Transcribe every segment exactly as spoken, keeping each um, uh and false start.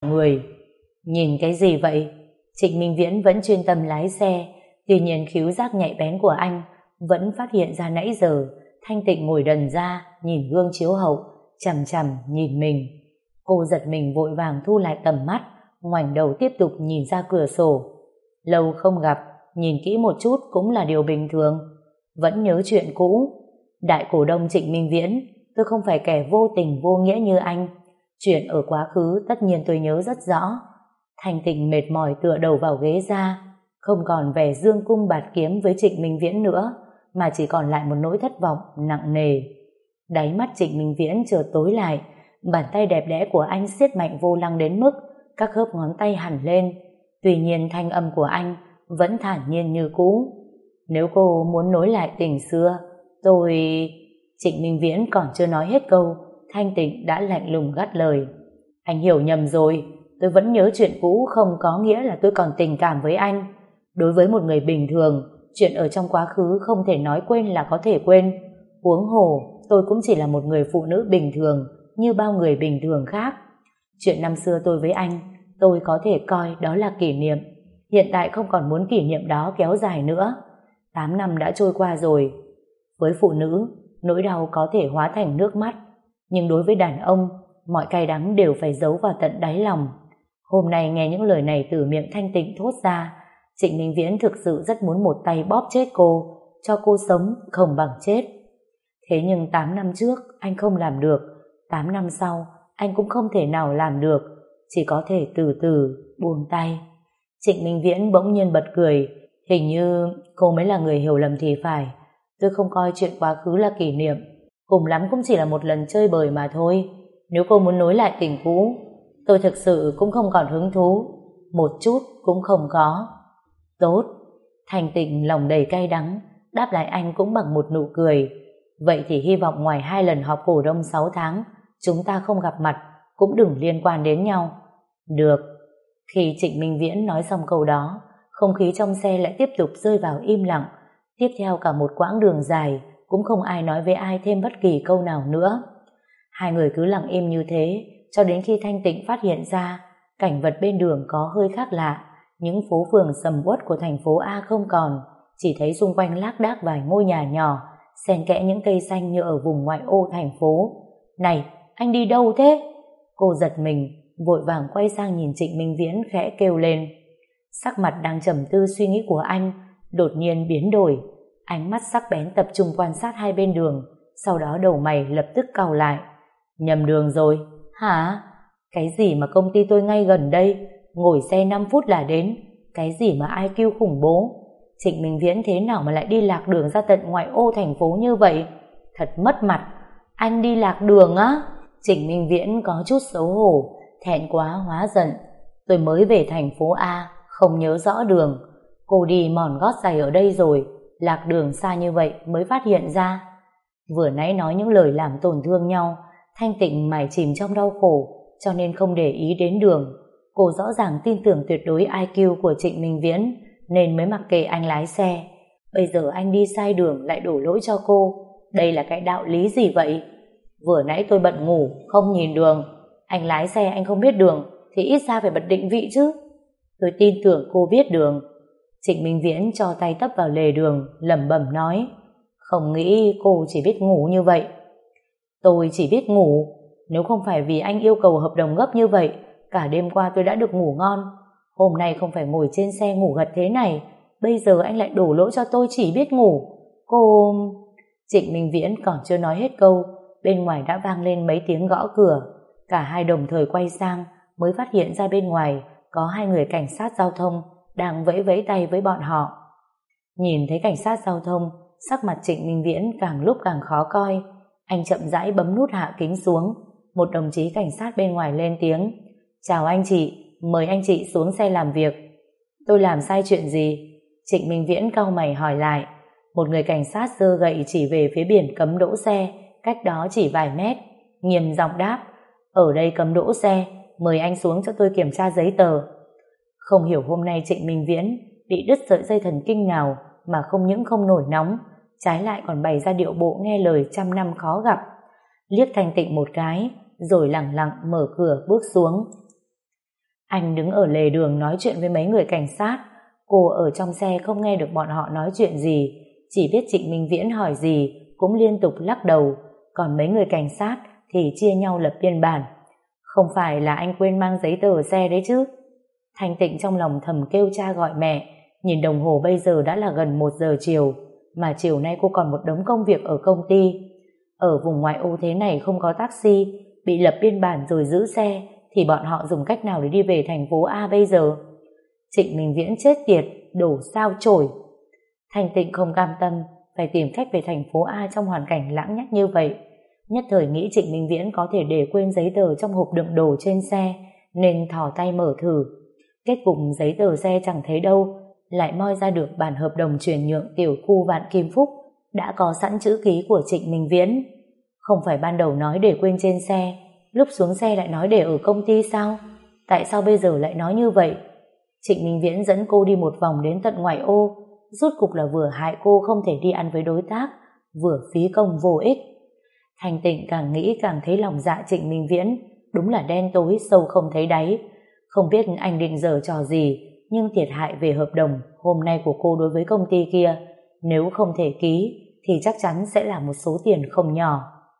người. Nhìn cái gì vậy? Trịnh Minh Viễn vẫn chuyên tâm lái xe, tuy nhiên khứu giác nhạy bén của anh vẫn phát hiện ra nãy giờ Thanh Tịnh ngồi đần ra nhìn gương chiếu hậu, chằm chằm nhìn mình. Cô giật mình vội vàng thu lại tầm mắt, ngoảnh đầu tiếp tục nhìn ra cửa sổ. Lâu không gặp, nhìn kỹ một chút cũng là điều bình thường. Vẫn nhớ chuyện cũ. Đại cổ đông Trịnh Minh Viễn, tôi không phải kẻ vô tình vô nghĩa như anh. Chuyện ở quá khứ tất nhiên tôi nhớ rất rõ. Thanh Tịnh mệt mỏi tựa đầu vào ghế ra, không còn vẻ dương cung bạt kiếm với Trịnh Minh Viễn nữa, mà chỉ còn lại một nỗi thất vọng nặng nề. Đáy mắt Trịnh Minh Viễn chợt tối lại, bàn tay đẹp đẽ của anh siết mạnh vô lăng đến mức các khớp ngón tay hằn lên. Tuy nhiên thanh âm của anh vẫn thản nhiên như cũ. Nếu cô muốn nối lại tình xưa, tôi... Trịnh Minh Viễn còn chưa nói hết câu, Thanh Tịnh đã lạnh lùng gắt lời. Anh hiểu nhầm rồi, tôi vẫn nhớ chuyện cũ không có nghĩa là tôi còn tình cảm với anh. Đối với một người bình thường, chuyện ở trong quá khứ không thể nói quên là có thể quên. Huống hồ, tôi cũng chỉ là một người phụ nữ bình thường như bao người bình thường khác. Chuyện năm xưa tôi với anh, tôi có thể coi đó là kỷ niệm. Hiện tại không còn muốn kỷ niệm đó kéo dài nữa. Tám năm đã trôi qua rồi. Với phụ nữ, nỗi đau có thể hóa thành nước mắt, nhưng đối với đàn ông, mọi cay đắng đều phải giấu vào tận đáy lòng. Hôm nay nghe những lời này từ miệng Thanh Tịnh thốt ra, Trịnh Minh Viễn thực sự rất muốn một tay bóp chết cô, cho cô sống không bằng chết. Thế nhưng tám năm trước anh không làm được, tám năm sau anh cũng không thể nào làm được, chỉ có thể từ từ buông tay. Trịnh Minh Viễn bỗng nhiên bật cười, hình như cô mới là người hiểu lầm thì phải. Tôi không coi chuyện quá khứ là kỷ niệm, cùng lắm cũng chỉ là một lần chơi bời mà thôi. Nếu cô muốn nối lại tình cũ, tôi thực sự cũng không còn hứng thú, một chút cũng không có. Tốt. Thanh Tịnh lòng đầy cay đắng đáp lại anh cũng bằng một nụ cười. Vậy thì hy vọng ngoài hai lần họp cổ đông sáu tháng chúng ta không gặp mặt, cũng đừng liên quan đến nhau. Được. Khi Trịnh Minh Viễn nói xong câu đó, không khí trong xe lại tiếp tục rơi vào im lặng. Tiếp theo cả một quãng đường dài cũng không ai nói với ai thêm bất kỳ câu nào nữa. Hai người cứ lặng im như thế cho đến khi Thanh Tịnh phát hiện ra cảnh vật bên đường có hơi khác lạ. Những phố phường sầm uất của thành phố A không còn, chỉ thấy xung quanh lác đác vài ngôi nhà nhỏ, xen kẽ những cây xanh như ở vùng ngoại ô thành phố. Này, anh đi đâu thế? Cô giật mình, vội vàng quay sang nhìn Trịnh Minh Viễn khẽ kêu lên. Sắc mặt đang trầm tư suy nghĩ của anh đột nhiên biến đổi, ánh mắt sắc bén tập trung quan sát hai bên đường, sau đó đầu mày lập tức cau lại. Nhầm đường rồi. Hả? Cái gì mà công ty tôi ngay gần đây, ngồi xe năm phút là đến, cái gì mà i kiu khủng bố. Trịnh Minh Viễn thế nào mà lại đi lạc đường ra tận ngoại ô thành phố như vậy? Thật mất mặt. Anh đi lạc đường á? Trịnh Minh Viễn có chút xấu hổ, thẹn quá hóa giận. Tôi mới về thành phố A, không nhớ rõ đường. Cô đi mòn gót giày ở đây rồi, lạc đường xa như vậy mới phát hiện ra. Vừa nãy nói những lời làm tổn thương nhau, Thanh Tịnh mải chìm trong đau khổ, cho nên không để ý đến đường. Cô rõ ràng tin tưởng tuyệt đối i kiu của Trịnh Minh Viễn, nên mới mặc kệ anh lái xe. Bây giờ anh đi sai đường lại đổ lỗi cho cô, đây là cái đạo lý gì vậy? Vừa nãy tôi bận ngủ, không nhìn đường. Anh lái xe anh không biết đường, thì ít ra phải bật định vị chứ. Tôi tin tưởng cô biết đường. Trịnh Minh Viễn cho tay tấp vào lề đường, lẩm bẩm nói. Không nghĩ cô chỉ biết ngủ như vậy. Tôi chỉ biết ngủ. Nếu không phải vì anh yêu cầu hợp đồng gấp như vậy, cả đêm qua tôi đã được ngủ ngon. Hôm nay không phải ngồi trên xe ngủ gật thế này, bây giờ anh lại đổ lỗi cho tôi chỉ biết ngủ. Cô... Trịnh Minh Viễn còn chưa nói hết câu, bên ngoài đã vang lên mấy tiếng gõ cửa. Cả hai đồng thời quay sang, mới phát hiện ra bên ngoài có hai người cảnh sát giao thông đang vẫy vẫy tay với bọn họ. Nhìn thấy cảnh sát giao thông, sắc mặt Trịnh Minh Viễn càng lúc càng khó coi. Anh chậm rãi bấm nút hạ kính xuống. Một đồng chí cảnh sát bên ngoài lên tiếng. Chào anh chị, mời anh chị xuống xe làm việc. Tôi làm sai chuyện gì? Trịnh Minh Viễn cau mày hỏi lại. Một người cảnh sát giơ gậy chỉ về phía biển cấm đỗ xe, cách đó chỉ vài mét, nghiêm giọng đáp. Ở đây cấm đỗ xe, mời anh xuống cho tôi kiểm tra giấy tờ. Không hiểu hôm nay Trịnh Minh Viễn bị đứt sợi dây thần kinh nào mà không những không nổi nóng, trái lại còn bày ra điệu bộ nghe lời trăm năm khó gặp. Liếc Thanh Tịnh một cái, rồi lẳng lặng mở cửa bước xuống. Anh đứng ở lề đường nói chuyện với mấy người cảnh sát. Cô ở trong xe không nghe được bọn họ nói chuyện gì, chỉ biết Trịnh Minh Viễn hỏi gì cũng liên tục lắc đầu, còn mấy người cảnh sát thì chia nhau lập biên bản. Không phải là anh quên mang giấy tờ xe đấy chứ? Thanh Tịnh trong lòng thầm kêu cha gọi mẹ, nhìn đồng hồ bây giờ đã là gần một giờ chiều, mà chiều nay cô còn một đống công việc ở công ty. Ở vùng ngoại ô thế này không có taxi, bị lập biên bản rồi giữ xe, thì bọn họ dùng cách nào để đi về thành phố A bây giờ? Trịnh Minh Viễn chết tiệt, đổ sao chổi. Thanh Tịnh không cam tâm, phải tìm cách về thành phố A trong hoàn cảnh lãng nhách như vậy. Nhất thời nghĩ Trịnh Minh Viễn có thể để quên giấy tờ trong hộp đựng đồ trên xe, nên thò tay mở thử. Kết cục giấy tờ xe chẳng thấy đâu, lại moi ra được bản hợp đồng chuyển nhượng tiểu khu Vạn Kim Phúc đã có sẵn chữ ký của Trịnh Minh Viễn. Không phải ban đầu nói để quên trên xe, lúc xuống xe lại nói để ở công ty sao? Tại sao bây giờ lại nói như vậy? Trịnh Minh Viễn dẫn cô đi một vòng đến tận ngoại ô, rốt cục là vừa hại cô không thể đi ăn với đối tác, vừa phí công vô ích. Thanh Tịnh càng nghĩ càng thấy lòng dạ Trịnh Minh Viễn đúng là đen tối sâu không thấy đáy. Không biết anh định giở trò gì, nhưng thiệt hại về hợp đồng hôm nay của cô đối với công ty kia, nếu không thể ký thì chắc chắn sẽ là một số tiền không nhỏ.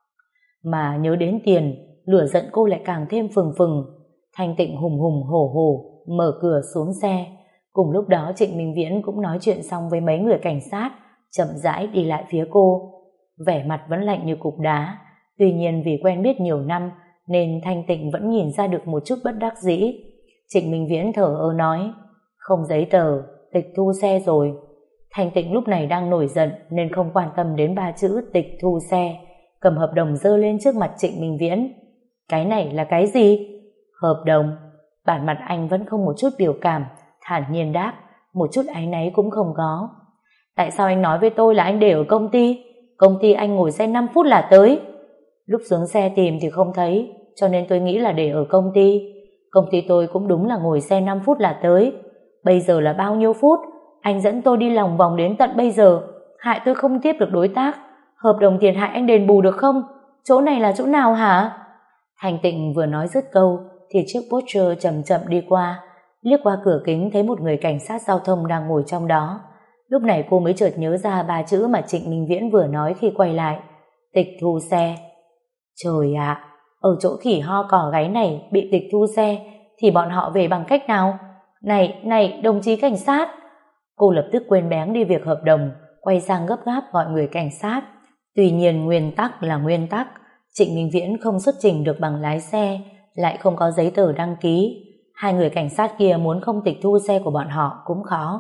Mà nhớ đến tiền, lửa giận cô lại càng thêm phừng phừng. Thanh Tịnh hùng hùng hổ hổ mở cửa xuống xe. Cùng lúc đó Trịnh Minh Viễn cũng nói chuyện xong với mấy người cảnh sát, chậm rãi đi lại phía cô. Vẻ mặt vẫn lạnh như cục đá, tuy nhiên vì quen biết nhiều năm nên Thanh Tịnh vẫn nhìn ra được một chút bất đắc dĩ. Trịnh Minh Viễn thở ơ nói, không giấy tờ, tịch thu xe rồi. Thanh Tịnh lúc này đang nổi giận nên không quan tâm đến ba chữ tịch thu xe, cầm hợp đồng giơ lên trước mặt Trịnh Minh Viễn. Cái này là cái gì? Hợp đồng. Bản mặt anh vẫn không một chút biểu cảm, thản nhiên đáp, một chút áy náy cũng không có. Tại sao anh nói với tôi là anh để ở công ty? Công ty anh ngồi xe năm phút là tới. Lúc xuống xe tìm thì không thấy, cho nên tôi nghĩ là để ở công ty. Công ty tôi cũng đúng là ngồi xe năm phút là tới. Bây giờ là bao nhiêu phút? Anh dẫn tôi đi lòng vòng đến tận bây giờ, hại tôi không tiếp được đối tác. Hợp đồng thiệt hại anh đền bù được không? Chỗ này là chỗ nào hả? Thanh Tịnh vừa nói dứt câu thì chiếc Porsche chậm chậm đi qua, liếc qua cửa kính thấy một người cảnh sát giao thông đang ngồi trong đó. Lúc này cô mới chợt nhớ ra ba chữ mà Trịnh Minh Viễn vừa nói khi quay lại, tịch thu xe. Trời ạ, ở chỗ khỉ ho cỏ gáy này bị tịch thu xe thì bọn họ về bằng cách nào? Này, này, đồng chí cảnh sát! Cô lập tức quên bén đi việc hợp đồng, quay sang gấp gáp gọi người cảnh sát. Tuy nhiên nguyên tắc là nguyên tắc, Trịnh Minh Viễn không xuất trình được bằng lái xe, lại không có giấy tờ đăng ký. Hai người cảnh sát kia muốn không tịch thu xe của bọn họ cũng khó.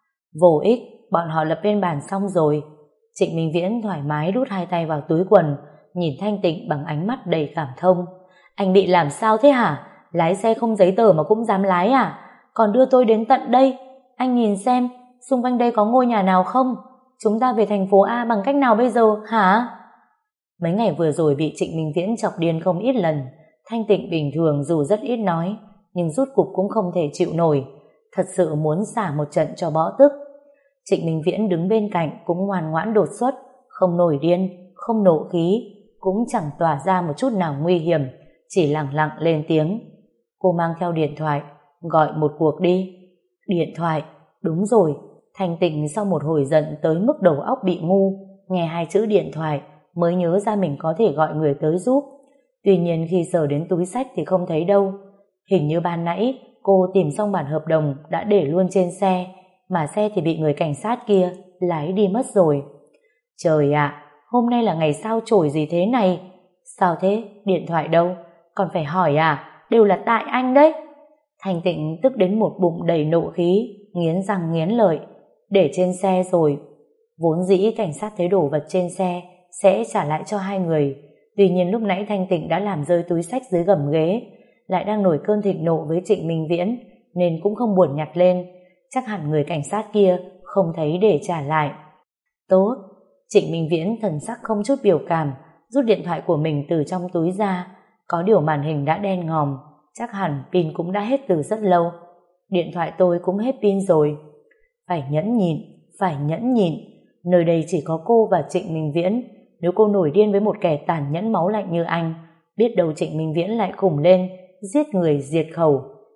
Vô ích, bọn họ lập biên bản xong rồi. Trịnh Minh Viễn thoải mái đút hai tay vào túi quần, nhìn Thanh Tịnh bằng ánh mắt đầy cảm thông. Anh bị làm sao thế hả? Lái xe không giấy tờ mà cũng dám lái à? Còn đưa tôi đến tận đây. Anh nhìn xem, xung quanh đây có ngôi nhà nào không? Chúng ta về thành phố A bằng cách nào bây giờ hả? Mấy ngày vừa rồi bị Trịnh Minh Viễn chọc điên không ít lần. Thanh Tịnh bình thường dù rất ít nói, nhưng rút cục cũng không thể chịu nổi, thật sự muốn xả một trận cho bõ tức. Trịnh Minh Viễn đứng bên cạnh cũng ngoan ngoãn đột xuất, không nổi điên, không nộ khí, cũng chẳng tỏa ra một chút nào nguy hiểm, chỉ lặng lặng lên tiếng. Cô mang theo điện thoại, gọi một cuộc đi. Điện thoại, đúng rồi. Thanh Tịnh sau một hồi giận tới mức đầu óc bị ngu, nghe hai chữ điện thoại mới nhớ ra mình có thể gọi người tới giúp. Tuy nhiên khi sờ đến túi xách thì không thấy đâu. Hình như ban nãy cô tìm xong bản hợp đồng đã để luôn trên xe, mà xe thì bị người cảnh sát kia lái đi mất rồi. Trời ạ, hôm nay là ngày sao chổi gì thế này? Sao thế? Điện thoại đâu? Còn phải hỏi à? Đều là tại anh đấy. Thanh Tịnh tức đến một bụng đầy nộ khí, nghiến răng nghiến lợi. Để trên xe rồi. Vốn dĩ cảnh sát thấy đồ vật trên xe sẽ trả lại cho hai người. Tuy nhiên lúc nãy Thanh Tịnh đã làm rơi túi xách dưới gầm ghế, lại đang nổi cơn thịnh nộ với Trịnh Minh Viễn nên cũng không buồn nhặt lên. Chắc hẳn người cảnh sát kia không thấy để trả lại. Tốt. Trịnh Minh Viễn thần sắc không chút biểu cảm, rút điện thoại của mình từ trong túi ra. Có điều màn hình đã đen ngòm, chắc hẳn pin cũng đã hết từ rất lâu. Điện thoại tôi cũng hết pin rồi. Phải nhẫn nhịn, phải nhẫn nhịn. Nơi đây chỉ có cô và Trịnh Minh Viễn. Nếu cô nổi điên với một kẻ tàn nhẫn máu lạnh như anh, biết đâu Trịnh Minh Viễn lại khủng lên, giết người diệt khẩu.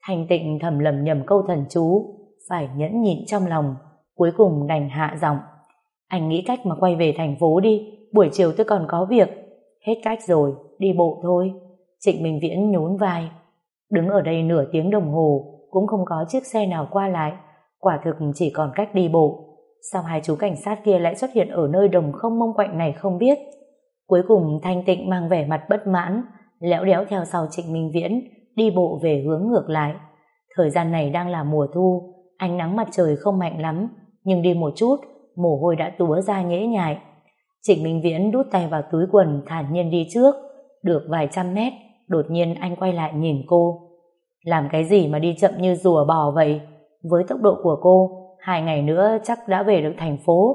Thanh Tịnh thầm lầm nhầm câu thần chú, phải nhẫn nhịn trong lòng, cuối cùng đành hạ giọng. Anh nghĩ cách mà quay về thành phố đi, buổi chiều tôi còn có việc. Hết cách rồi, đi bộ thôi. Trịnh Minh Viễn nhún vai. Đứng ở đây nửa tiếng đồng hồ, cũng không có chiếc xe nào qua lại, quả thực chỉ còn cách đi bộ. Sao hai chú cảnh sát kia lại xuất hiện ở nơi đồng không mông quạnh này không biết. Cuối cùng Thanh Tịnh mang vẻ mặt bất mãn, lẽo đẽo theo sau Trịnh Minh Viễn, đi bộ về hướng ngược lại. Thời gian này đang là mùa thu, ánh nắng mặt trời không mạnh lắm, nhưng đi một chút, mồ hôi đã túa ra nhễ nhại. Trịnh Minh Viễn đút tay vào túi quần thản nhiên đi trước. Được vài trăm mét, đột nhiên anh quay lại nhìn cô. Làm cái gì mà đi chậm như rùa bò vậy? Với tốc độ của cô, hai ngày nữa chắc đã về được thành phố.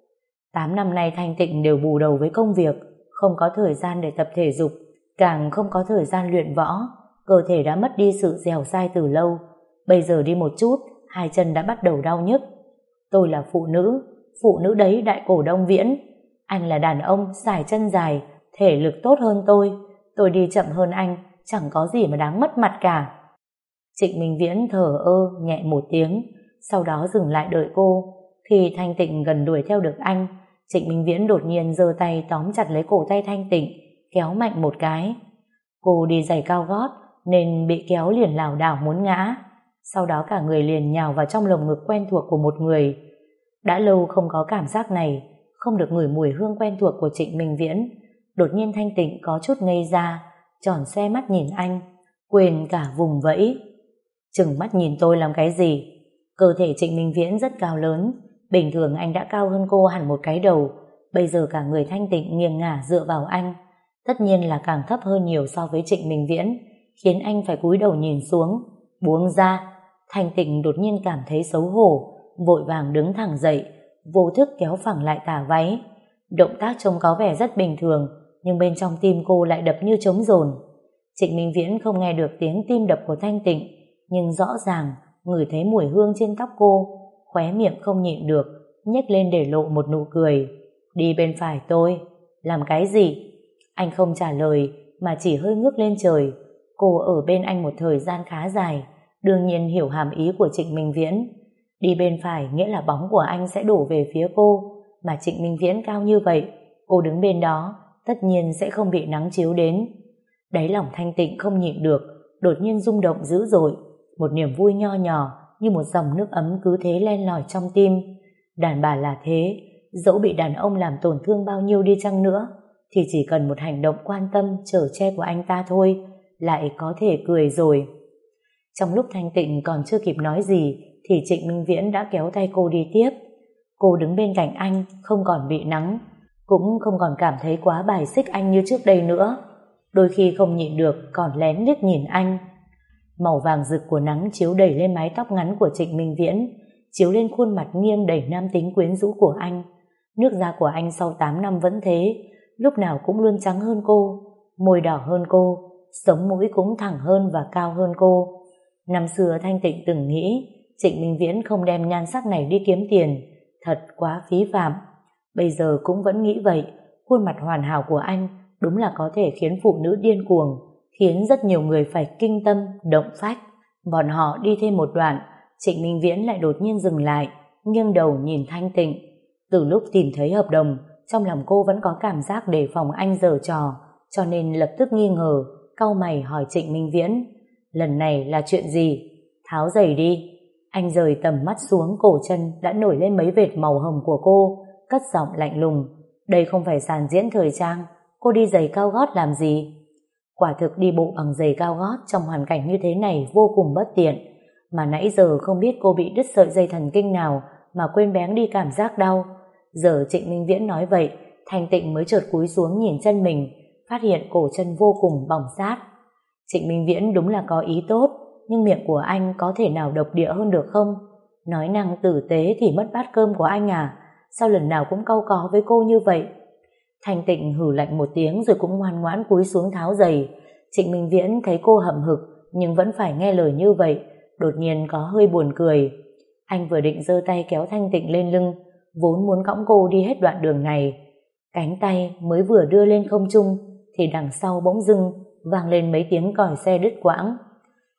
Tám năm nay Thanh Tịnh đều bù đầu với công việc, không có thời gian để tập thể dục, càng không có thời gian luyện võ. Cơ thể đã mất đi sự dẻo dai từ lâu. Bây giờ đi một chút, hai chân đã bắt đầu đau nhức. Tôi là phụ nữ, phụ nữ đấy đại cổ Đông Viễn. Anh là đàn ông, xài chân dài, thể lực tốt hơn tôi. Tôi đi chậm hơn anh, chẳng có gì mà đáng mất mặt cả. Trịnh Minh Viễn thở ơ nhẹ một tiếng, sau đó dừng lại đợi cô. Khi Thanh Tịnh gần đuổi theo được anh, Trịnh Minh Viễn đột nhiên giơ tay tóm chặt lấy cổ tay Thanh Tịnh, kéo mạnh một cái. Cô đi giày cao gót nên bị kéo liền lảo đảo muốn ngã. Sau đó cả người liền nhào vào trong lồng ngực quen thuộc của một người. Đã lâu không có cảm giác này, không được ngửi mùi hương quen thuộc của Trịnh Minh Viễn. Đột nhiên Thanh Tịnh có chút ngây ra, tròn xoe mắt nhìn anh, quên cả vùng vẫy. Chừng mắt nhìn tôi làm cái gì? Cơ thể Trịnh Minh Viễn rất cao lớn, bình thường anh đã cao hơn cô hẳn một cái đầu, bây giờ cả người Thanh Tịnh nghiêng ngả dựa vào anh, tất nhiên là càng thấp hơn nhiều so với Trịnh Minh Viễn, khiến anh phải cúi đầu nhìn xuống. Buông ra. Thanh Tịnh đột nhiên cảm thấy xấu hổ, vội vàng đứng thẳng dậy, vô thức kéo phẳng lại tà váy. Động tác trông có vẻ rất bình thường, nhưng bên trong tim cô lại đập như trống dồn. Trịnh Minh Viễn không nghe được tiếng tim đập của Thanh Tịnh, nhưng rõ ràng ngửi thấy mùi hương trên tóc cô, khóe miệng không nhịn được nhếch lên để lộ một nụ cười. Đi bên phải tôi. Làm cái gì? Anh không trả lời mà chỉ hơi ngước lên trời. Cô ở bên anh một thời gian khá dài, đương nhiên hiểu hàm ý của Trịnh Minh Viễn. Đi bên phải nghĩa là bóng của anh sẽ đổ về phía cô, mà Trịnh Minh Viễn cao như vậy, cô đứng bên đó tất nhiên sẽ không bị nắng chiếu đến. Đáy lòng Thanh Tịnh không nhịn được, đột nhiên rung động dữ dội. Một niềm vui nho nhỏ như một dòng nước ấm cứ thế len lỏi trong tim. Đàn bà là thế, dẫu bị đàn ông làm tổn thương bao nhiêu đi chăng nữa, thì chỉ cần một hành động quan tâm chở che của anh ta thôi, lại có thể cười rồi. Trong lúc Thanh Tịnh còn chưa kịp nói gì thì Trịnh Minh Viễn đã kéo tay cô đi tiếp. Cô đứng bên cạnh anh, không còn bị nắng, cũng không còn cảm thấy quá bài xích anh như trước đây nữa. Đôi khi không nhịn được còn lén liếc nhìn anh. Màu vàng rực của nắng chiếu đầy lên mái tóc ngắn của Trịnh Minh Viễn, chiếu lên khuôn mặt nghiêng đầy nam tính quyến rũ của anh. Nước da của anh sau tám năm vẫn thế, lúc nào cũng luôn trắng hơn cô, môi đỏ hơn cô, sống mũi cũng thẳng hơn và cao hơn cô. Năm xưa Thanh Tịnh từng nghĩ Trịnh Minh Viễn không đem nhan sắc này đi kiếm tiền, thật quá phí phạm. Bây giờ cũng vẫn nghĩ vậy. Khuôn mặt hoàn hảo của anh đúng là có thể khiến phụ nữ điên cuồng, khiến rất nhiều người phải kinh tâm, động phách. Bọn họ đi thêm một đoạn, Trịnh Minh Viễn lại đột nhiên dừng lại, nghiêng đầu nhìn Thanh Tịnh. Từ lúc tìm thấy hợp đồng, trong lòng cô vẫn có cảm giác đề phòng anh giở trò, cho nên lập tức nghi ngờ, cau mày hỏi Trịnh Minh Viễn, lần này là chuyện gì? Tháo giày đi. Anh rời tầm mắt xuống, cổ chân đã nổi lên mấy vệt màu hồng của cô, cất giọng lạnh lùng, đây không phải sàn diễn thời trang, cô đi giày cao gót làm gì? Quả thực đi bộ bằng giày cao gót trong hoàn cảnh như thế này vô cùng bất tiện, mà nãy giờ không biết cô bị đứt sợi dây thần kinh nào mà quên bén đi cảm giác đau. Giờ Trịnh Minh Viễn nói vậy, Thanh Tịnh mới chợt cúi xuống nhìn chân mình, phát hiện cổ chân vô cùng bỏng rát. Trịnh Minh Viễn đúng là có ý tốt, nhưng miệng của anh có thể nào độc địa hơn được không? Nói năng tử tế thì mất bát cơm của anh à? Sao lần nào cũng cau có với cô như vậy? Thanh Tịnh hử lạnh một tiếng rồi cũng ngoan ngoãn cúi xuống tháo giày. Trịnh Minh Viễn thấy cô hậm hực nhưng vẫn phải nghe lời như vậy, đột nhiên có hơi buồn cười. Anh vừa định giơ tay kéo Thanh Tịnh lên lưng, vốn muốn cõng cô đi hết đoạn đường này. Cánh tay mới vừa đưa lên không trung thì đằng sau bỗng dưng vang lên mấy tiếng còi xe đứt quãng.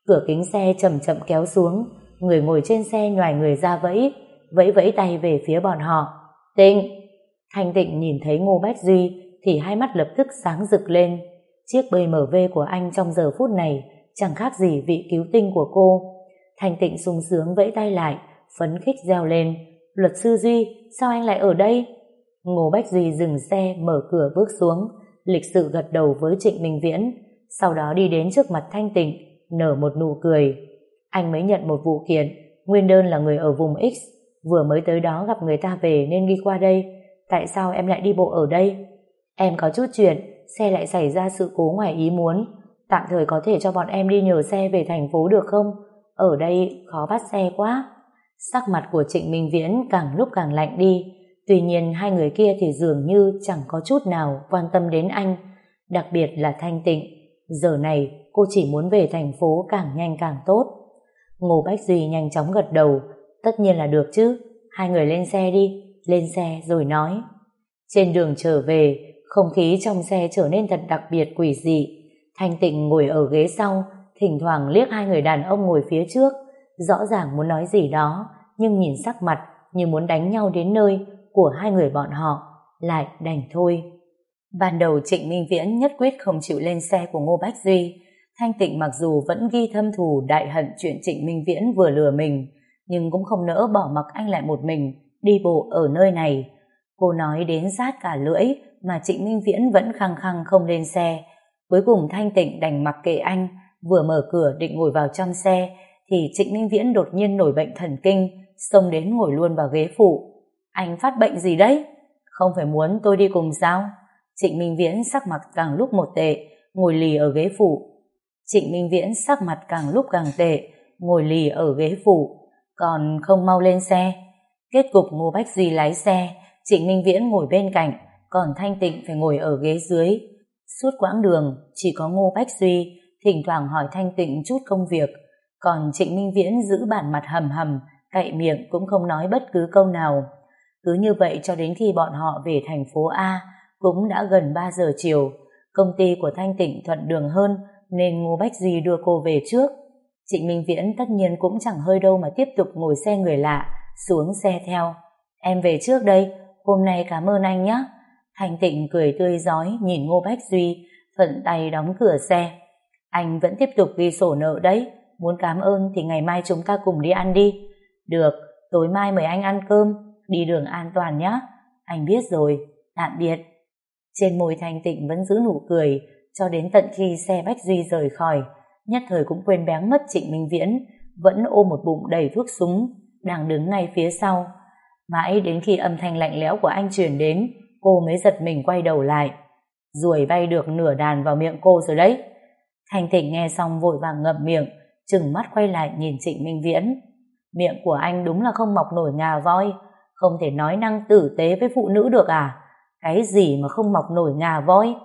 Cửa kính xe chậm chậm kéo xuống, người ngồi trên xe nhoài người ra vẫy, vẫy vẫy tay về phía bọn họ. Tịnh! Thanh Tịnh nhìn thấy Ngô Bách Duy thì hai mắt lập tức sáng rực lên. Chiếc bê em vê của anh trong giờ phút này chẳng khác gì vị cứu tinh của cô. Thanh Tịnh sung sướng vẫy tay lại, phấn khích reo lên. Luật sư Duy, sao anh lại ở đây? Ngô Bách Duy dừng xe, mở cửa bước xuống, lịch sự gật đầu với Trịnh Minh Viễn, sau đó đi đến trước mặt Thanh Tịnh, nở một nụ cười. Anh mới nhận một vụ kiện, nguyên đơn là người ở vùng X, vừa mới tới đó gặp người ta về nên đi qua đây. Tại sao em lại đi bộ ở đây? Em có chút chuyện, xe lại xảy ra sự cố ngoài ý muốn. Tạm thời có thể cho bọn em đi nhờ xe về thành phố được không? Ở đây khó bắt xe quá. Sắc mặt của Trịnh Minh Viễn càng lúc càng lạnh đi. Tuy nhiên hai người kia thì dường như chẳng có chút nào quan tâm đến anh. Đặc biệt là Thanh Tịnh. Giờ này cô chỉ muốn về thành phố càng nhanh càng tốt. Ngô Bách Duy nhanh chóng gật đầu. Tất nhiên là được chứ. Hai người lên xe đi. Lên xe rồi nói. Trên đường trở về, không khí trong xe trở nên thật đặc biệt quỷ dị. Thanh Tịnh ngồi ở ghế sau, thỉnh thoảng liếc hai người đàn ông ngồi phía trước, rõ ràng muốn nói gì đó, nhưng nhìn sắc mặt như muốn đánh nhau đến nơi của hai người bọn họ, lại đành thôi. Ban đầu Trịnh Minh Viễn nhất quyết không chịu lên xe của Ngô Bách Duy. Thanh Tịnh mặc dù vẫn ghi thâm thù đại hận chuyện Trịnh Minh Viễn vừa lừa mình, nhưng cũng không nỡ bỏ mặc anh lại một mình đi bộ ở nơi này. Cô nói đến rát cả lưỡi mà Trịnh Minh Viễn vẫn khăng khăng không lên xe. Cuối cùng Thanh Tịnh đành mặc kệ anh, vừa mở cửa định ngồi vào trong xe thì Trịnh Minh Viễn đột nhiên nổi bệnh thần kinh, xông đến ngồi luôn vào ghế phụ. Anh phát bệnh gì đấy? Không phải muốn tôi đi cùng sao? Trịnh Minh Viễn sắc mặt càng lúc một tệ, ngồi lì ở ghế phụ. Trịnh Minh Viễn sắc mặt càng lúc càng tệ, ngồi lì ở ghế phụ, còn không mau lên xe. Kết cục Ngô Bách Duy lái xe, Trịnh Minh Viễn ngồi bên cạnh, còn Thanh Tịnh phải ngồi ở ghế dưới. Suốt quãng đường chỉ có Ngô Bách Duy thỉnh thoảng hỏi Thanh Tịnh chút công việc, còn Trịnh Minh Viễn giữ bản mặt hầm hầm, cậy miệng cũng không nói bất cứ câu nào. Cứ như vậy cho đến khi bọn họ về thành phố A, cũng đã gần ba giờ chiều. Công ty của Thanh Tịnh thuận đường hơn nên Ngô Bách Duy đưa cô về trước. Trịnh Minh Viễn tất nhiên cũng chẳng hơi đâu mà tiếp tục ngồi xe người lạ, xuống xe theo. Em về trước đây, hôm nay cảm ơn anh nhé. Thanh Tịnh cười tươi rói nhìn Ngô Bách Duy, thuận tay đóng cửa xe. Anh vẫn tiếp tục ghi sổ nợ đấy, muốn cảm ơn thì ngày mai chúng ta cùng đi ăn đi. Được, tối mai mời anh ăn cơm, đi đường an toàn nhé. Anh biết rồi, tạm biệt. Trên môi Thanh Tịnh vẫn giữ nụ cười, cho đến tận khi xe Bách Duy rời khỏi, nhất thời cũng quên béng mất Trịnh Minh Viễn, vẫn ôm một bụng đầy thuốc súng, đang đứng ngay phía sau. Mãi đến khi âm thanh lạnh lẽo của anh truyền đến, cô mới giật mình quay đầu lại. Ruồi bay được nửa đàn vào miệng cô rồi đấy. Thanh Tịnh nghe xong vội vàng ngậm miệng, trừng mắt quay lại nhìn Trịnh Minh Viễn. Miệng của anh đúng là không mọc nổi ngà voi, không thể nói năng tử tế với phụ nữ được à? Cái gì mà không mọc nổi ngà voi?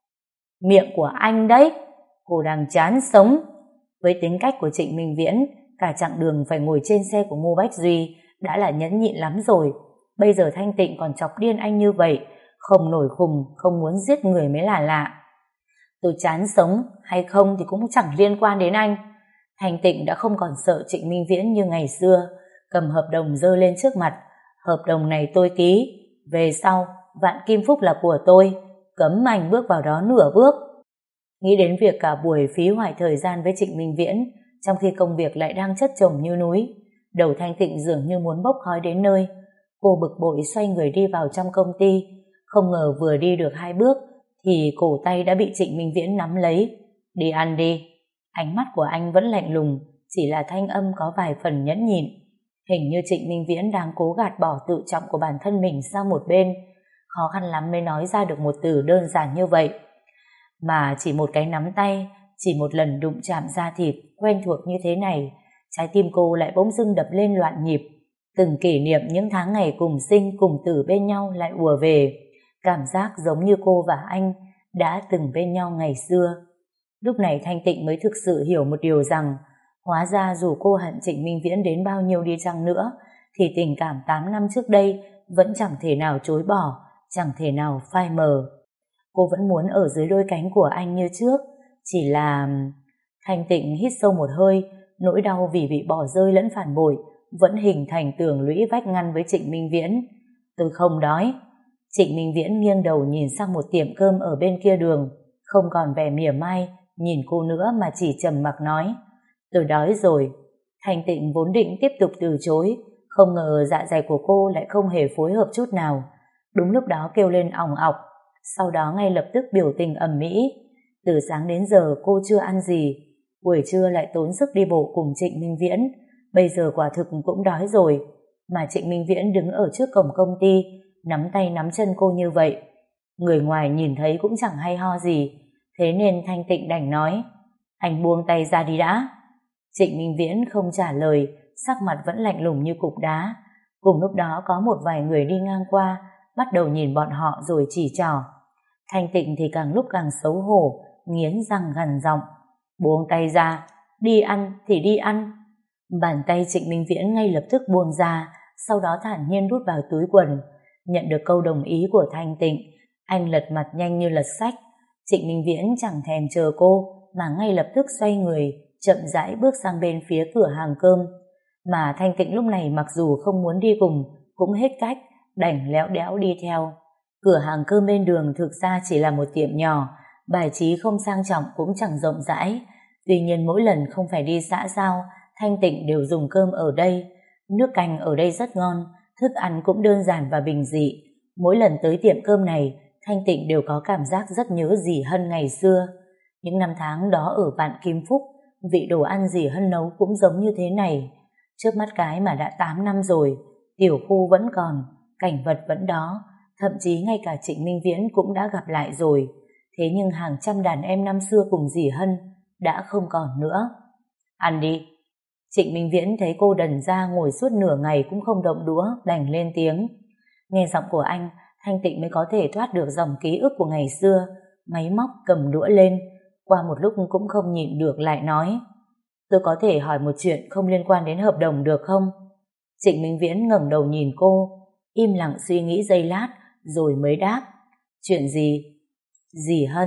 Miệng của anh đấy. Cô đang chán sống. Với tính cách của Trịnh Minh Viễn, cả chặng đường phải ngồi trên xe của Ngô Bách Duy đã là nhẫn nhịn lắm rồi. Bây giờ Thanh Tịnh còn chọc điên anh như vậy, không nổi khùng, không muốn giết người mới là lạ. Tôi chán sống hay không thì cũng chẳng liên quan đến anh. Thanh Tịnh đã không còn sợ Trịnh Minh Viễn như ngày xưa, cầm hợp đồng giơ lên trước mặt. Hợp đồng này tôi ký, về sau Vạn Kim Phúc là của tôi, cấm anh bước vào đó nửa bước. Nghĩ đến việc cả buổi phí hoài thời gian với Trịnh Minh Viễn, trong khi công việc lại đang chất chồng như núi, đầu Thanh Tịnh dường như muốn bốc khói đến nơi. Cô bực bội xoay người đi vào trong công ty, không ngờ vừa đi được hai bước thì cổ tay đã bị Trịnh Minh Viễn nắm lấy. Đi ăn đi. Ánh mắt của anh vẫn lạnh lùng, chỉ là thanh âm có vài phần nhẫn nhịn. Hình như Trịnh Minh Viễn đang cố gạt bỏ tự trọng của bản thân mình sang một bên, khó khăn lắm mới nói ra được một từ đơn giản như vậy. Mà chỉ một cái nắm tay, chỉ một lần đụng chạm da thịt quen thuộc như thế này, trái tim cô lại bỗng dưng đập lên loạn nhịp. Từng kỷ niệm những tháng ngày cùng sinh cùng tử bên nhau lại ùa về, cảm giác giống như cô và anh đã từng bên nhau ngày xưa. Lúc này Thanh Tịnh mới thực sự hiểu một điều rằng, hóa ra dù cô hận Trịnh Minh Viễn đến bao nhiêu đi chăng nữa, thì tình cảm tám năm trước đây vẫn chẳng thể nào chối bỏ, chẳng thể nào phai mờ. Cô vẫn muốn ở dưới đôi cánh của anh như trước, chỉ là... Thanh Tịnh hít sâu một hơi, nỗi đau vì bị bỏ rơi lẫn phản bội vẫn hình thành tường lũy vách ngăn với Trịnh Minh Viễn. Tôi không đói. Trịnh Minh Viễn nghiêng đầu nhìn sang một tiệm cơm ở bên kia đường, không còn vẻ mỉa mai nhìn cô nữa mà chỉ trầm mặc nói, tôi đói rồi. Thanh Tịnh vốn định tiếp tục từ chối, không ngờ dạ dày của cô lại không hề phối hợp chút nào. Đúng lúc đó kêu lên ỏng ọc, sau đó ngay lập tức biểu tình ầm ĩ. Từ sáng đến giờ cô chưa ăn gì, buổi trưa lại tốn sức đi bộ cùng Trịnh Minh Viễn, bây giờ quả thực cũng đói rồi. Mà Trịnh Minh Viễn đứng ở trước cổng công ty, nắm tay nắm chân cô như vậy. Người ngoài nhìn thấy cũng chẳng hay ho gì, thế nên Thanh Tịnh đành nói, anh buông tay ra đi đã. Trịnh Minh Viễn không trả lời, sắc mặt vẫn lạnh lùng như cục đá. Cùng lúc đó có một vài người đi ngang qua, bắt đầu nhìn bọn họ rồi chỉ trỏ. Thanh Tịnh thì càng lúc càng xấu hổ, nghiến răng gằn giọng, buông tay ra, đi ăn thì đi ăn. Bàn tay Trịnh Minh Viễn ngay lập tức buông ra, sau đó thản nhiên đút vào túi quần. Nhận được câu đồng ý của Thanh Tịnh, anh lật mặt nhanh như lật sách. Trịnh Minh Viễn chẳng thèm chờ cô mà ngay lập tức xoay người, chậm rãi bước sang bên phía cửa hàng cơm. Mà Thanh Tịnh lúc này mặc dù không muốn đi cùng, cũng hết cách, đành léo đẽo đi theo. Cửa hàng cơm bên đường thực ra chỉ là một tiệm nhỏ, bài trí không sang trọng cũng chẳng rộng rãi. Tuy nhiên mỗi lần không phải đi xã giao, Thanh Tịnh đều dùng cơm ở đây. Nước canh ở đây rất ngon, thức ăn cũng đơn giản và bình dị. Mỗi lần tới tiệm cơm này, Thanh Tịnh đều có cảm giác rất nhớ dì Hân ngày xưa. Những năm tháng đó ở Vạn Kim Phúc, vị đồ ăn dì Hân nấu cũng giống như thế này. Trước mắt cái mà đã tám năm rồi, tiểu khu vẫn còn, cảnh vật vẫn đó, thậm chí ngay cả Trịnh Minh Viễn cũng đã gặp lại rồi. Thế nhưng hàng trăm đàn em năm xưa cùng dì Hân đã không còn nữa. Ăn đi. Trịnh Minh Viễn thấy cô đần ra ngồi suốt nửa ngày cũng không động đũa, đành lên tiếng. Nghe giọng của anh, Thanh Tịnh mới có thể thoát được dòng ký ức của ngày xưa. Máy móc cầm đũa lên, qua một lúc cũng không nhịn được lại nói, tôi có thể hỏi một chuyện không liên quan đến hợp đồng được không? Trịnh Minh Viễn ngẩng đầu nhìn cô, im lặng suy nghĩ giây lát rồi mới đáp, chuyện gì? Dì Hân...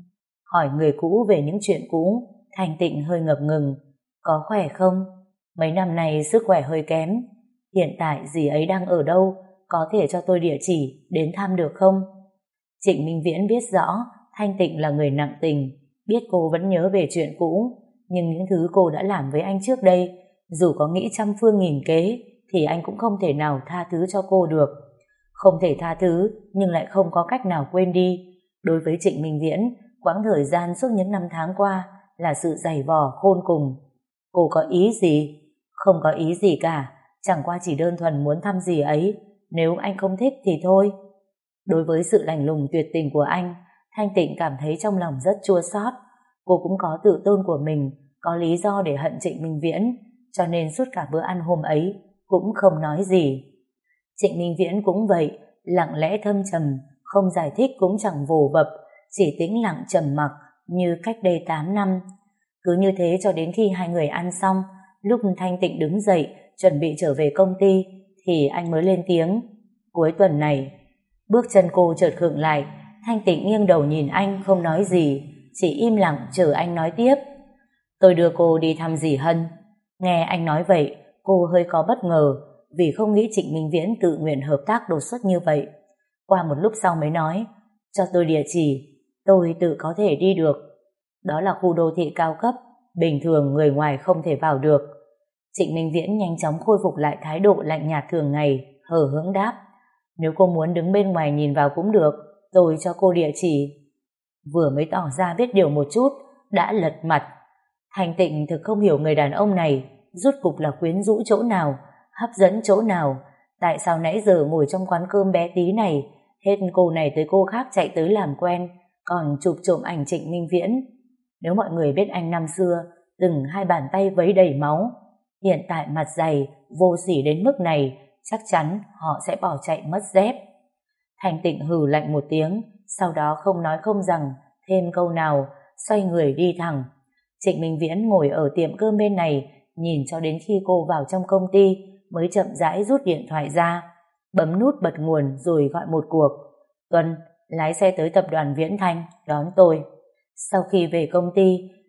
Hỏi người cũ về những chuyện cũ, Thanh Tịnh hơi ngập ngừng. Có khỏe không? Mấy năm nay sức khỏe hơi kém. Hiện tại dì ấy đang ở đâu? Có thể cho tôi địa chỉ đến thăm được không? Trịnh Minh Viễn biết rõ Thanh Tịnh là người nặng tình, biết cô vẫn nhớ về chuyện cũ, nhưng những thứ cô đã làm với anh trước đây, dù có nghĩ trăm phương nghìn kế thì anh cũng không thể nào tha thứ cho cô được. Không thể tha thứ nhưng lại không có cách nào quên đi. Đối với Trịnh Minh Viễn, quãng thời gian suốt những năm tháng qua là sự dày vò khôn cùng. Cô có ý gì? Không có ý gì cả, chẳng qua chỉ đơn thuần muốn thăm dì ấy. Nếu anh không thích thì thôi. Đối với sự lạnh lùng tuyệt tình của anh, Thanh Tịnh cảm thấy trong lòng rất chua xót. Cô cũng có tự tôn của mình, có lý do để hận Trịnh Minh Viễn, cho nên suốt cả bữa ăn hôm ấy cũng không nói gì. Trịnh Minh Viễn cũng vậy, lặng lẽ thâm trầm, không giải thích cũng chẳng vồ vập, chỉ tĩnh lặng trầm mặc như cách đây tám năm. Cứ như thế cho đến khi hai người ăn xong, lúc Thanh Tịnh đứng dậy chuẩn bị trở về công ty thì anh mới lên tiếng, cuối tuần này. Bước chân cô chợt khựng lại, Thanh Tịnh nghiêng đầu nhìn anh không nói gì, chỉ im lặng chờ anh nói tiếp. Tôi đưa cô đi thăm dì Hân. Nghe anh nói vậy, cô hơi có bất ngờ, vì không nghĩ Trịnh Minh Viễn tự nguyện hợp tác đột xuất như vậy. Qua một lúc sau mới nói, cho tôi địa chỉ, tôi tự có thể đi được. Đó là khu đô thị cao cấp, bình thường người ngoài không thể vào được. Trịnh Minh Viễn nhanh chóng khôi phục lại thái độ lạnh nhạt thường ngày, hờ hững đáp, nếu cô muốn đứng bên ngoài nhìn vào cũng được, tôi cho cô địa chỉ. Vừa mới tỏ ra biết điều một chút, đã lật mặt. Thanh Tịnh thực không hiểu người đàn ông này rốt cục là quyến rũ chỗ nào, hấp dẫn chỗ nào. Tại sao nãy giờ ngồi trong quán cơm bé tí này, hết cô này tới cô khác chạy tới làm quen, còn chụp trộm ảnh Trịnh Minh Viễn. Nếu mọi người biết anh năm xưa từng hai bàn tay vấy đầy máu, hiện tại mặt dày, vô sỉ đến mức này, chắc chắn họ sẽ bỏ chạy mất dép. Thanh Tịnh hừ lạnh một tiếng, sau đó không nói không rằng thêm câu nào, xoay người đi thẳng. Trịnh Minh Viễn ngồi ở tiệm cơm bên này, nhìn cho đến khi cô vào trong công ty mới chậm rãi rút điện thoại ra, bấm nút bật nguồn rồi gọi một cuộc. Tuân, lái xe tới tập đoàn Viễn Thanh đón tôi. Sau khi về công ty,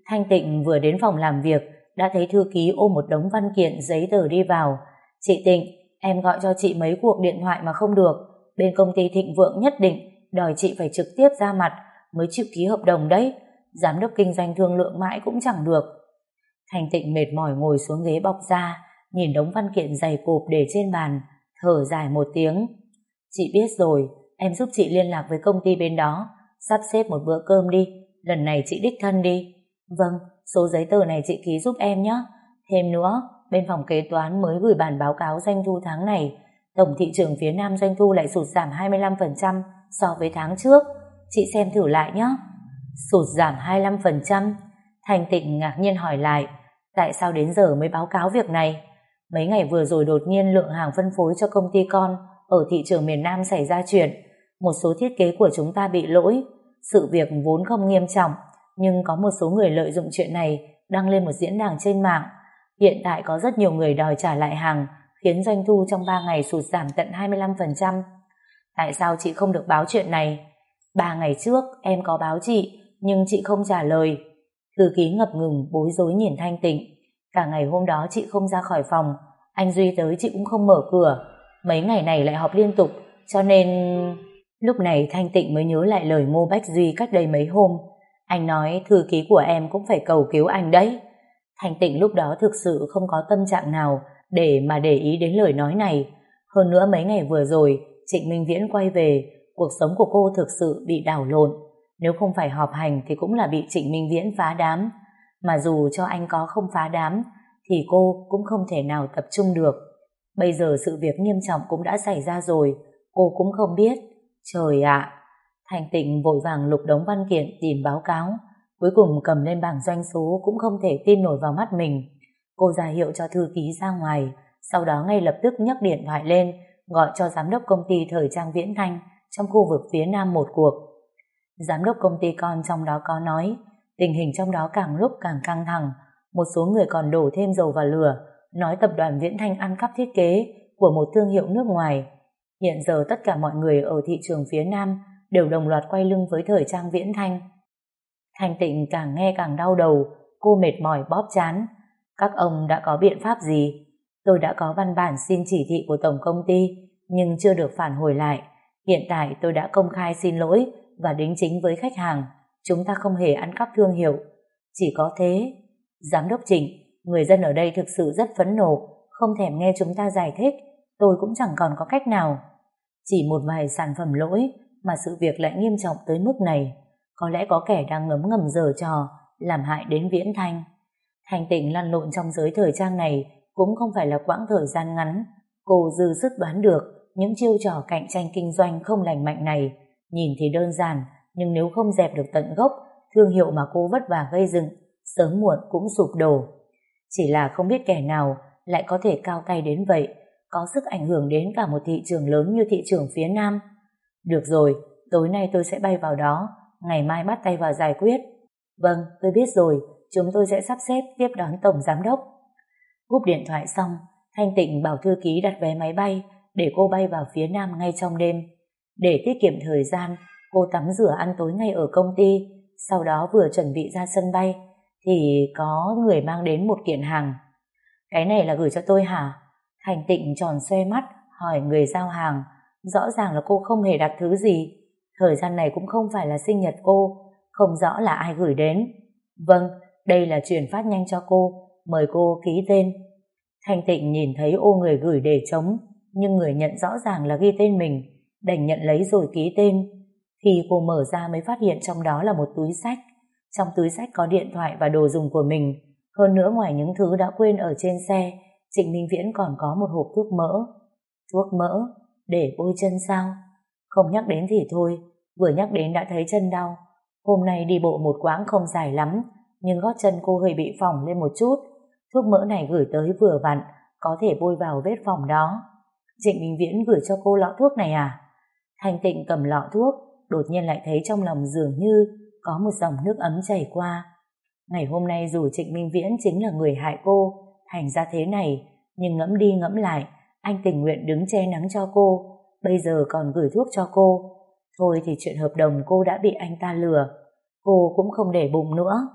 Thanh Tịnh vừa đến phòng làm việc đã thấy thư ký ôm một đống văn kiện giấy tờ đi vào. Chị Tịnh, em gọi cho chị mấy cuộc điện thoại mà không được. Bên công ty Thịnh Vượng nhất định đòi chị phải trực tiếp ra mặt mới chịu ký hợp đồng đấy. Giám đốc kinh doanh thương lượng mãi cũng chẳng được. Thanh Tịnh mệt mỏi ngồi xuống ghế bọc da, nhìn đống văn kiện dày cộp để trên bàn, thở dài một tiếng. Chị biết rồi, em giúp chị liên lạc với công ty bên đó, sắp xếp một bữa cơm đi, lần này chị đích thân đi. Vâng, số giấy tờ này chị ký giúp em nhé. Thêm nữa, bên phòng kế toán mới gửi bản báo cáo doanh thu tháng này, tổng thị trường phía Nam doanh thu lại sụt giảm hai mươi lăm phần trăm so với tháng trước. Chị xem thử lại nhé. Sụt giảm hai mươi lăm phần trăm? Thanh Tịnh ngạc nhiên hỏi lại, tại sao đến giờ mới báo cáo việc này? Mấy ngày vừa rồi đột nhiên lượng hàng phân phối cho công ty con ở thị trường miền Nam xảy ra chuyện, một số thiết kế của chúng ta bị lỗi. Sự việc vốn không nghiêm trọng, nhưng có một số người lợi dụng chuyện này đăng lên một diễn đàn trên mạng. Hiện tại có rất nhiều người đòi trả lại hàng, khiến doanh thu trong ba ngày sụt giảm tận hai mươi lăm phần trăm. Tại sao chị không được báo chuyện này? Ba ngày trước em có báo chị, nhưng chị không trả lời. Thư ký ngập ngừng bối rối nhìn Thanh Tịnh. Cả ngày hôm đó chị không ra khỏi phòng, anh Duy tới chị cũng không mở cửa. Mấy ngày này lại họp liên tục, cho nên... Lúc này Thanh Tịnh mới nhớ lại lời Ngô Bách Duy cách đây mấy hôm. Anh nói thư ký của em cũng phải cầu cứu anh đấy. Thanh Tịnh lúc đó thực sự không có tâm trạng nào để mà để ý đến lời nói này. Hơn nữa mấy ngày vừa rồi Trịnh Minh Viễn quay về, cuộc sống của cô thực sự bị đảo lộn. Nếu không phải họp hành thì cũng là bị Trịnh Minh Viễn phá đám. Mà dù cho anh có không phá đám thì cô cũng không thể nào tập trung được. Bây giờ sự việc nghiêm trọng cũng đã xảy ra rồi, cô cũng không biết. Trời ạ! Thanh Tịnh vội vàng lục đống văn kiện tìm báo cáo, cuối cùng cầm lên bảng doanh số cũng không thể tin nổi vào mắt mình. Cô ra hiệu cho thư ký ra ngoài, sau đó ngay lập tức nhấc điện thoại lên, gọi cho giám đốc công ty thời trang Viễn Thanh trong khu vực phía Nam một cuộc. Giám đốc công ty con trong đó có nói, tình hình trong đó càng lúc càng căng thẳng, một số người còn đổ thêm dầu vào lửa, nói tập đoàn Viễn Thanh ăn cắp thiết kế của một thương hiệu nước ngoài. Hiện giờ tất cả mọi người ở thị trường phía Nam đều đồng loạt quay lưng với thời trang Viễn Thanh. Thanh Tịnh càng nghe càng đau đầu, cô mệt mỏi bóp trán. Các ông đã có biện pháp gì? Tôi đã có văn bản xin chỉ thị của tổng công ty, nhưng chưa được phản hồi lại. Hiện tại tôi đã công khai xin lỗi và đính chính với khách hàng. Chúng ta không hề ăn cắp thương hiệu. Chỉ có thế. Giám đốc Trịnh, người dân ở đây thực sự rất phẫn nộ, không thèm nghe chúng ta giải thích. Tôi cũng chẳng còn có cách nào. Chỉ một vài sản phẩm lỗi mà sự việc lại nghiêm trọng tới mức này. Có lẽ có kẻ đang ngấm ngầm giở trò làm hại đến Viễn Thanh. Thanh Tịnh lăn lộn trong giới thời trang này cũng không phải là quãng thời gian ngắn. Cô dư sức đoán được những chiêu trò cạnh tranh kinh doanh không lành mạnh này. Nhìn thì đơn giản, nhưng nếu không dẹp được tận gốc, thương hiệu mà cô vất vả gây dựng sớm muộn cũng sụp đổ. Chỉ là không biết kẻ nào lại có thể cao tay đến vậy, có sức ảnh hưởng đến cả một thị trường lớn như thị trường phía Nam. Được rồi, tối nay tôi sẽ bay vào đó, ngày mai bắt tay vào giải quyết. Vâng, tôi biết rồi, chúng tôi sẽ sắp xếp tiếp đón tổng giám đốc. Cúp điện thoại xong, Thanh Tịnh bảo thư ký đặt vé máy bay để cô bay vào phía Nam ngay trong đêm. Để tiết kiệm thời gian, cô tắm rửa ăn tối ngay ở công ty, sau đó vừa chuẩn bị ra sân bay thì có người mang đến một kiện hàng. Cái này là gửi cho tôi hả? Thanh Tịnh tròn xoe mắt hỏi người giao hàng. Rõ ràng là cô không hề đặt thứ gì. Thời gian này cũng không phải là sinh nhật cô, không rõ là ai gửi đến. Vâng, đây là chuyển phát nhanh cho cô, mời cô ký tên. Thanh Tịnh nhìn thấy ô người gửi để trống, nhưng người nhận rõ ràng là ghi tên mình, đành nhận lấy rồi ký tên. Khi cô mở ra mới phát hiện trong đó là một túi xách. Trong túi xách có điện thoại và đồ dùng của mình. Hơn nữa ngoài những thứ đã quên ở trên xe, Trịnh Minh Viễn còn có một hộp thuốc mỡ. Thuốc mỡ? Để bôi chân sao? Không nhắc đến thì thôi, vừa nhắc đến đã thấy chân đau. Hôm nay đi bộ một quãng không dài lắm, nhưng gót chân cô hơi bị phỏng lên một chút. Thuốc mỡ này gửi tới vừa vặn, có thể bôi vào vết phỏng đó. Trịnh Minh Viễn gửi cho cô lọ thuốc này à? Thanh Tịnh cầm lọ thuốc, đột nhiên lại thấy trong lòng dường như có một dòng nước ấm chảy qua. Ngày hôm nay dù Trịnh Minh Viễn chính là người hại cô, thành ra thế này, nhưng ngẫm đi ngẫm lại, anh tình nguyện đứng che nắng cho cô, bây giờ còn gửi thuốc cho cô. Thôi thì chuyện hợp đồng cô đã bị anh ta lừa, cô cũng không để bụng nữa.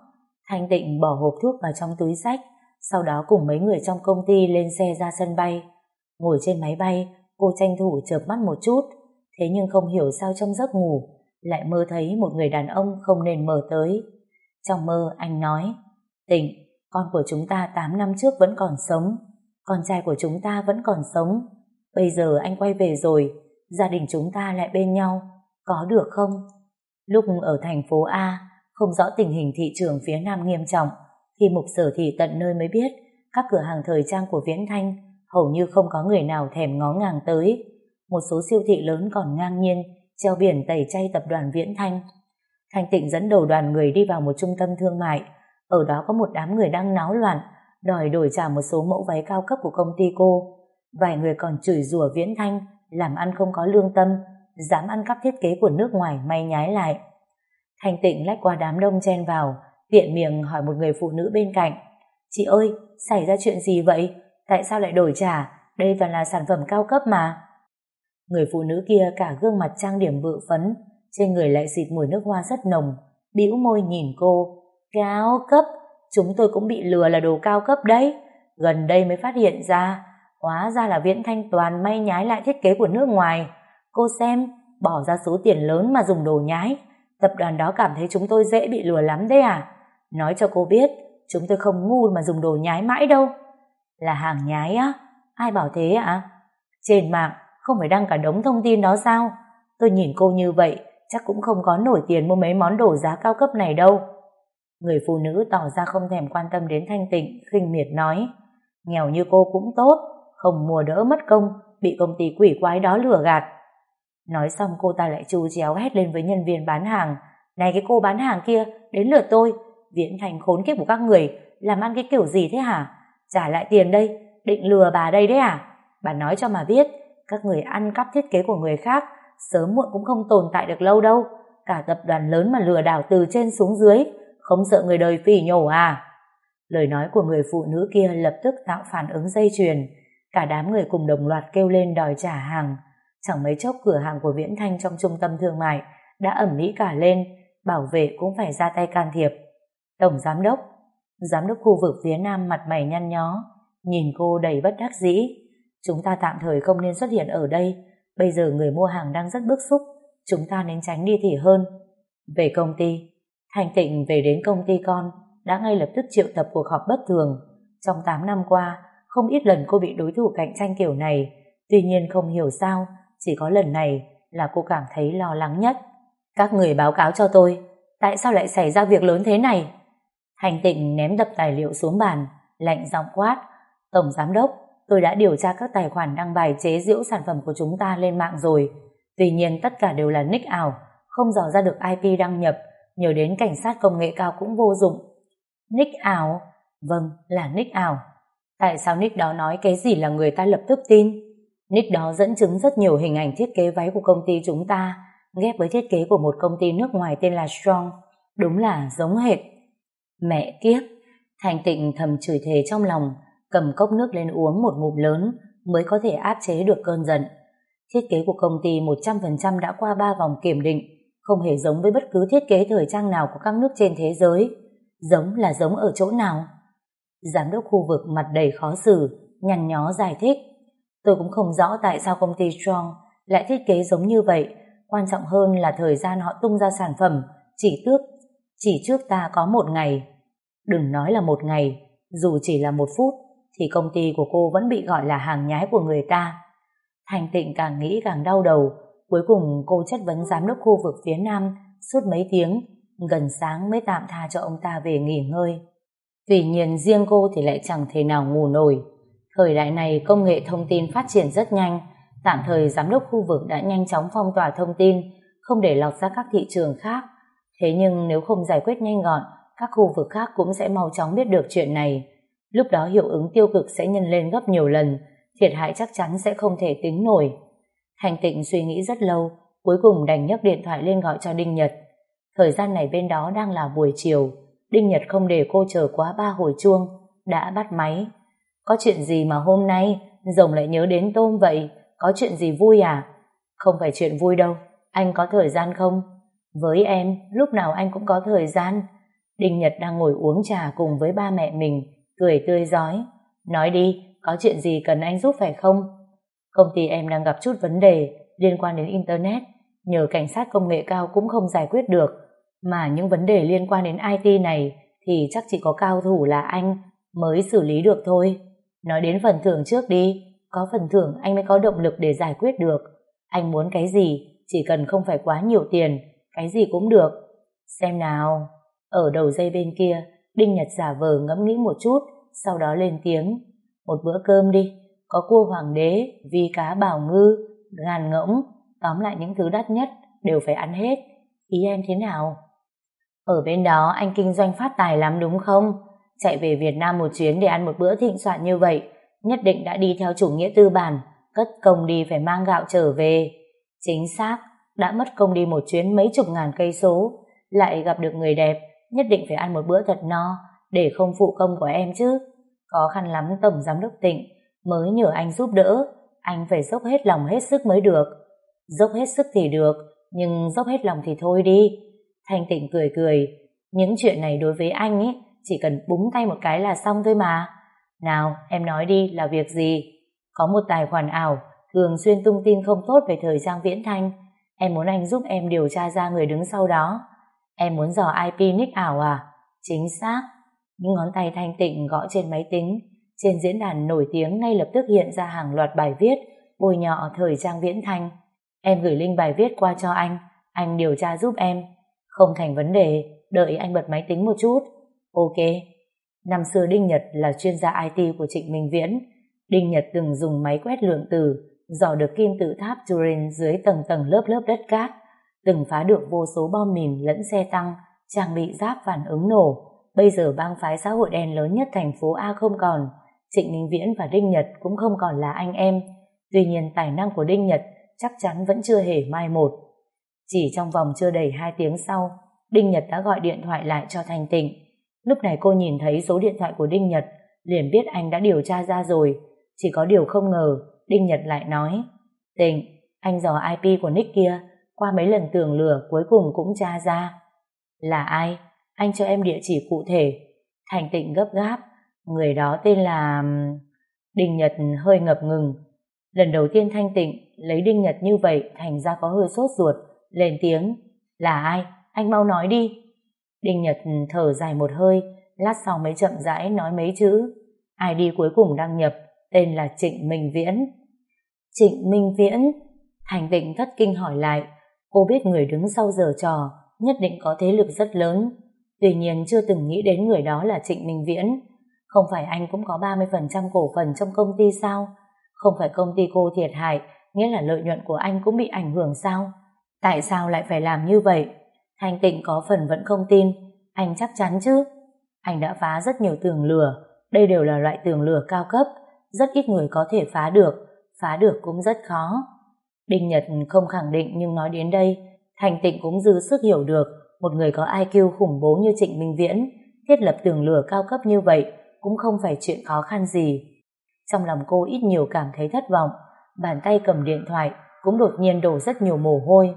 Thanh Tịnh bỏ hộp thuốc vào trong túi xách, sau đó cùng mấy người trong công ty lên xe ra sân bay. Ngồi trên máy bay, cô tranh thủ chợp mắt một chút, thế nhưng không hiểu sao trong giấc ngủ lại mơ thấy một người đàn ông không nên mơ tới. Trong mơ anh nói: Tịnh, con của chúng ta tám năm trước vẫn còn sống, con trai của chúng ta vẫn còn sống, bây giờ anh quay về rồi, gia đình chúng ta lại bên nhau, có được không? Lúc ở thành phố A, không rõ tình hình thị trường phía Nam nghiêm trọng, thì Mục Sở Thị tận nơi mới biết các cửa hàng thời trang của Viễn Thanh hầu như không có người nào thèm ngó ngàng tới. Một số siêu thị lớn còn ngang nhiên treo biển tẩy chay tập đoàn Viễn Thanh. Thanh Tịnh dẫn đầu đoàn người đi vào một trung tâm thương mại. Ở đó có một đám người đang náo loạn, đòi đổi trả một số mẫu váy cao cấp của công ty cô. Vài người còn chửi rủa Viễn Thanh làm ăn không có lương tâm, dám ăn cắp thiết kế của nước ngoài may nhái lại. Thanh Tịnh lách qua đám đông chen vào, tiện miệng hỏi một người phụ nữ bên cạnh: Chị ơi, xảy ra chuyện gì vậy? Tại sao lại đổi trả? Đây toàn là sản phẩm cao cấp mà. Người phụ nữ kia cả gương mặt trang điểm bự phấn, trên người lại xịt mùi nước hoa rất nồng, bĩu môi nhìn cô. Cao cấp? Chúng tôi cũng bị lừa là đồ cao cấp đấy. Gần đây mới phát hiện ra, hóa ra là Viễn Thanh toàn may nhái lại thiết kế của nước ngoài. Cô xem, bỏ ra số tiền lớn mà dùng đồ nhái. Tập đoàn đó cảm thấy chúng tôi dễ bị lừa lắm đấy à? Nói cho cô biết, chúng tôi không ngu mà dùng đồ nhái mãi đâu. Là hàng nhái á? Ai bảo thế ạ? Trên mạng không phải đăng cả đống thông tin đó sao? Tôi nhìn cô như vậy chắc cũng không có nổi tiền mua mấy món đồ giá cao cấp này đâu. Người phụ nữ tỏ ra không thèm quan tâm đến Thanh Tịnh, khinh miệt nói: Nghèo như cô cũng tốt, không mua đỡ mất công, bị công ty quỷ quái đó lừa gạt. Nói xong cô ta lại chu chéo hét lên với nhân viên bán hàng: Này cái cô bán hàng kia, đến lượt tôi. Viễn Thành khốn kiếp của các người, làm ăn cái kiểu gì thế hả? Trả lại tiền đây, định lừa bà đây đấy à? Bà nói cho mà biết, các người ăn cắp thiết kế của người khác, sớm muộn cũng không tồn tại được lâu đâu. Cả tập đoàn lớn mà lừa đảo từ trên xuống dưới, không sợ người đời phỉ nhổ à? Lời nói của người phụ nữ kia lập tức tạo phản ứng dây chuyền. Cả đám người cùng đồng loạt kêu lên đòi trả hàng. Chẳng mấy chốc cửa hàng của Viễn Thanh trong trung tâm thương mại đã ẩm ĩ cả lên, bảo vệ cũng phải ra tay can thiệp. Tổng giám đốc, giám đốc khu vực phía Nam mặt mày nhăn nhó, nhìn cô đầy bất đắc dĩ. Chúng ta tạm thời không nên xuất hiện ở đây, bây giờ người mua hàng đang rất bức xúc, chúng ta nên tránh đi thì hơn. Về công ty, Thanh Tịnh về đến công ty con, đã ngay lập tức triệu tập cuộc họp bất thường. Trong tám năm qua, không ít lần cô bị đối thủ cạnh tranh kiểu này, tuy nhiên không hiểu sao, chỉ có lần này là cô cảm thấy lo lắng nhất. Các người báo cáo cho tôi, tại sao lại xảy ra việc lớn thế này? Thanh Tịnh ném đập tài liệu xuống bàn, lạnh giọng quát: Tổng giám đốc, tôi đã điều tra các tài khoản đăng bài chế giễu sản phẩm của chúng ta lên mạng rồi. Tuy nhiên tất cả đều là nick ảo, không dò ra được i pê đăng nhập, nhờ đến cảnh sát công nghệ cao cũng vô dụng. Nick ảo? Vâng, là nick ảo. Tại sao nick đó nói cái gì là người ta lập tức tin? Nick đó dẫn chứng rất nhiều hình ảnh thiết kế váy của công ty chúng ta, ghép với thiết kế của một công ty nước ngoài tên là Strong. Đúng là giống hệt. Mẹ kiếp! Thanh Tịnh thầm chửi thề trong lòng, cầm cốc nước lên uống một ngụm lớn mới có thể áp chế được cơn giận. Thiết kế của công ty một trăm phần trăm đã qua ba vòng kiểm định, không hề giống với bất cứ thiết kế thời trang nào của các nước trên thế giới. Giống là giống ở chỗ nào? Giám đốc khu vực mặt đầy khó xử, nhăn nhó giải thích: Tôi cũng không rõ tại sao công ty Strong lại thiết kế giống như vậy. Quan trọng hơn là thời gian họ tung ra sản phẩm chỉ tước chỉ trước ta có một ngày. Đừng nói là một ngày, dù chỉ là một phút thì công ty của cô vẫn bị gọi là hàng nhái của người ta. Thanh Tịnh càng nghĩ càng đau đầu. Cuối cùng cô chất vấn giám đốc khu vực phía Nam suốt mấy tiếng, gần sáng mới tạm tha cho ông ta về nghỉ ngơi. Tuy nhiên riêng cô thì lại chẳng thể nào ngủ nổi. Thời đại này công nghệ thông tin phát triển rất nhanh, tạm thời giám đốc khu vực đã nhanh chóng phong tỏa thông tin, không để lọt ra các thị trường khác. Thế nhưng nếu không giải quyết nhanh gọn, các khu vực khác cũng sẽ mau chóng biết được chuyện này. Lúc đó hiệu ứng tiêu cực sẽ nhân lên gấp nhiều lần, thiệt hại chắc chắn sẽ không thể tính nổi. Thanh Tịnh suy nghĩ rất lâu, cuối cùng đành nhấc điện thoại lên gọi cho Đinh Nhật. Thời gian này bên đó đang là buổi chiều, Đinh Nhật không để cô chờ quá ba hồi chuông, đã bắt máy. Có chuyện gì mà hôm nay rồng lại nhớ đến tôm vậy? Có chuyện gì vui à? Không phải chuyện vui đâu, anh có thời gian không? Với em, lúc nào anh cũng có thời gian. Đinh Nhật đang ngồi uống trà cùng với ba mẹ mình, cười tươi rói. Nói đi, có chuyện gì cần anh giúp phải không? Công ty em đang gặp chút vấn đề liên quan đến Internet, nhờ cảnh sát công nghệ cao cũng không giải quyết được. Mà những vấn đề liên quan đến i tê này thì chắc chỉ có cao thủ là anh mới xử lý được thôi. Nói đến phần thưởng trước đi, có phần thưởng anh mới có động lực để giải quyết được. Anh muốn cái gì, chỉ cần không phải quá nhiều tiền, cái gì cũng được. Xem nào. Ở đầu dây bên kia, Đinh Nhật giả vờ ngẫm nghĩ một chút, sau đó lên tiếng. Một bữa cơm đi, có cua hoàng đế, vi cá bảo ngư, gàn ngỗng, tóm lại những thứ đắt nhất đều phải ăn hết. Ý em thế nào? Ở bên đó anh kinh doanh phát tài lắm đúng không? Chạy về Việt Nam một chuyến để ăn một bữa thịnh soạn như vậy, nhất định đã đi theo chủ nghĩa tư bản, cất công đi phải mang gạo trở về. Chính xác, đã mất công đi một chuyến mấy chục ngàn cây số, lại gặp được người đẹp, nhất định phải ăn một bữa thật no, để không phụ công của em chứ. Khó khăn lắm Tổng Giám đốc Tịnh mới nhờ anh giúp đỡ, anh phải dốc hết lòng hết sức mới được. Dốc hết sức thì được, nhưng dốc hết lòng thì thôi đi. Thanh Tịnh cười cười, những chuyện này đối với anh ấy chỉ cần búng tay một cái là xong thôi mà. Nào, em nói đi, là việc gì? Có một tài khoản ảo thường xuyên tung tin không tốt về thời trang viễn thanh. Em muốn anh giúp em điều tra ra người đứng sau đó. Em muốn dò i pê nick ảo à? Chính xác. Những ngón tay Thanh Tịnh gõ trên máy tính. Trên diễn đàn nổi tiếng ngay lập tức hiện ra hàng loạt bài viết bôi nhọ thời trang viễn thanh. Em gửi link bài viết qua cho anh, anh điều tra giúp em. Không thành vấn đề, đợi anh bật máy tính một chút. Ok. Năm xưa Đinh Nhật là chuyên gia i tê của Trịnh Minh Viễn. Đinh Nhật từng dùng máy quét lượng tử dò được kim tự tháp Turin dưới tầng tầng lớp lớp đất cát, từng phá được vô số bom mìn lẫn xe tăng trang bị giáp phản ứng nổ. Bây giờ bang phái xã hội đen lớn nhất thành phố A không còn, Trịnh Minh Viễn và Đinh Nhật cũng không còn là anh em. Tuy nhiên tài năng của Đinh Nhật chắc chắn vẫn chưa hề mai một. Chỉ trong vòng chưa đầy hai tiếng sau, Đinh Nhật đã gọi điện thoại lại cho Thanh Tịnh. Lúc này cô nhìn thấy số điện thoại của Đinh Nhật, liền biết anh đã điều tra ra rồi. Chỉ có điều không ngờ, Đinh Nhật lại nói: Tịnh, anh dò i pê của nick kia, qua mấy lần tường lửa cuối cùng cũng tra ra. Là ai? Anh cho em địa chỉ cụ thể. Thanh Tịnh gấp gáp. Người đó tên là... Đinh Nhật hơi ngập ngừng. Lần đầu tiên Thanh Tịnh lấy Đinh Nhật như vậy, thành ra có hơi sốt ruột, lên tiếng: Là ai? Anh mau nói đi. Đinh Nhật thở dài một hơi, lát sau mới chậm rãi nói mấy chữ. i đê cuối cùng đăng nhập tên là Trịnh Minh Viễn. Trịnh Minh Viễn? Thanh Tịnh thất kinh hỏi lại. Cô biết người đứng sau giở trò nhất định có thế lực rất lớn, tuy nhiên chưa từng nghĩ đến người đó là Trịnh Minh Viễn. Không phải anh cũng có ba mươi phần trăm cổ phần trong công ty sao? Không phải công ty cô thiệt hại, nghĩa là lợi nhuận của anh cũng bị ảnh hưởng sao? Tại sao lại phải làm như vậy? Thanh Tịnh có phần vẫn không tin. Anh chắc chắn chứ? Anh đã phá rất nhiều tường lửa, đây đều là loại tường lửa cao cấp, rất ít người có thể phá được, phá được cũng rất khó. Đinh Nhật không khẳng định, nhưng nói đến đây, Thanh Tịnh cũng dư sức hiểu được một người có i kiu khủng bố như Trịnh Minh Viễn thiết lập tường lửa cao cấp như vậy cũng không phải chuyện khó khăn gì. Trong lòng cô ít nhiều cảm thấy thất vọng, bàn tay cầm điện thoại cũng đột nhiên đổ rất nhiều mồ hôi.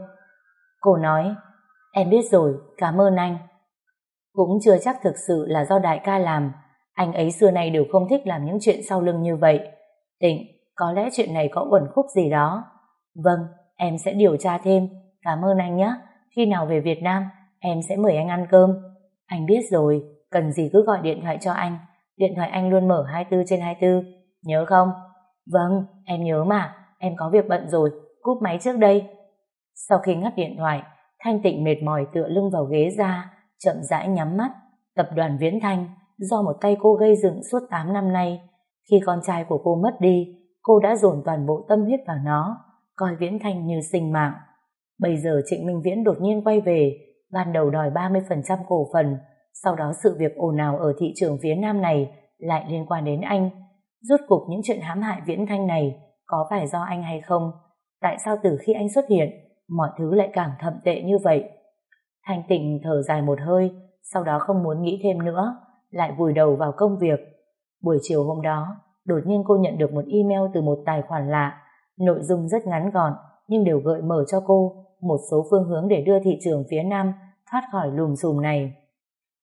Cô nói: Em biết rồi, cảm ơn anh. Cũng chưa chắc thực sự là do đại ca làm, anh ấy xưa nay đều không thích làm những chuyện sau lưng như vậy. Tịnh, có lẽ chuyện này có uẩn khúc gì đó. Vâng, em sẽ điều tra thêm. Cảm ơn anh nhé. Khi nào về Việt Nam, em sẽ mời anh ăn cơm. Anh biết rồi, cần gì cứ gọi điện thoại cho anh. Điện thoại anh luôn mở hai mươi bốn trên hai mươi bốn. Nhớ không? Vâng, em nhớ mà. Em có việc bận rồi, cúp máy trước đây. Sau khi ngắt điện thoại, Thanh Tịnh mệt mỏi tựa lưng vào ghế ra, chậm rãi nhắm mắt. Tập đoàn Viễn Thanh, do một tay cô gây dựng suốt tám năm nay. Khi con trai của cô mất đi, cô đã dồn toàn bộ tâm huyết vào nó, coi Viễn Thanh như sinh mạng. Bây giờ Trịnh Minh Viễn đột nhiên quay về, ban đầu đòi ba mươi phần trăm cổ phần, sau đó sự việc ồn ào ở thị trường phía Nam này lại liên quan đến anh. Rốt cục những chuyện hãm hại Viễn Thanh này có phải do anh hay không? Tại sao từ khi anh xuất hiện, mọi thứ lại càng thậm tệ như vậy? Thanh Tịnh thở dài một hơi, sau đó không muốn nghĩ thêm nữa, lại vùi đầu vào công việc. Buổi chiều hôm đó, đột nhiên cô nhận được một email từ một tài khoản lạ. Nội dung rất ngắn gọn, nhưng đều gợi mở cho cô một số phương hướng để đưa thị trường phía Nam thoát khỏi lùm xùm này.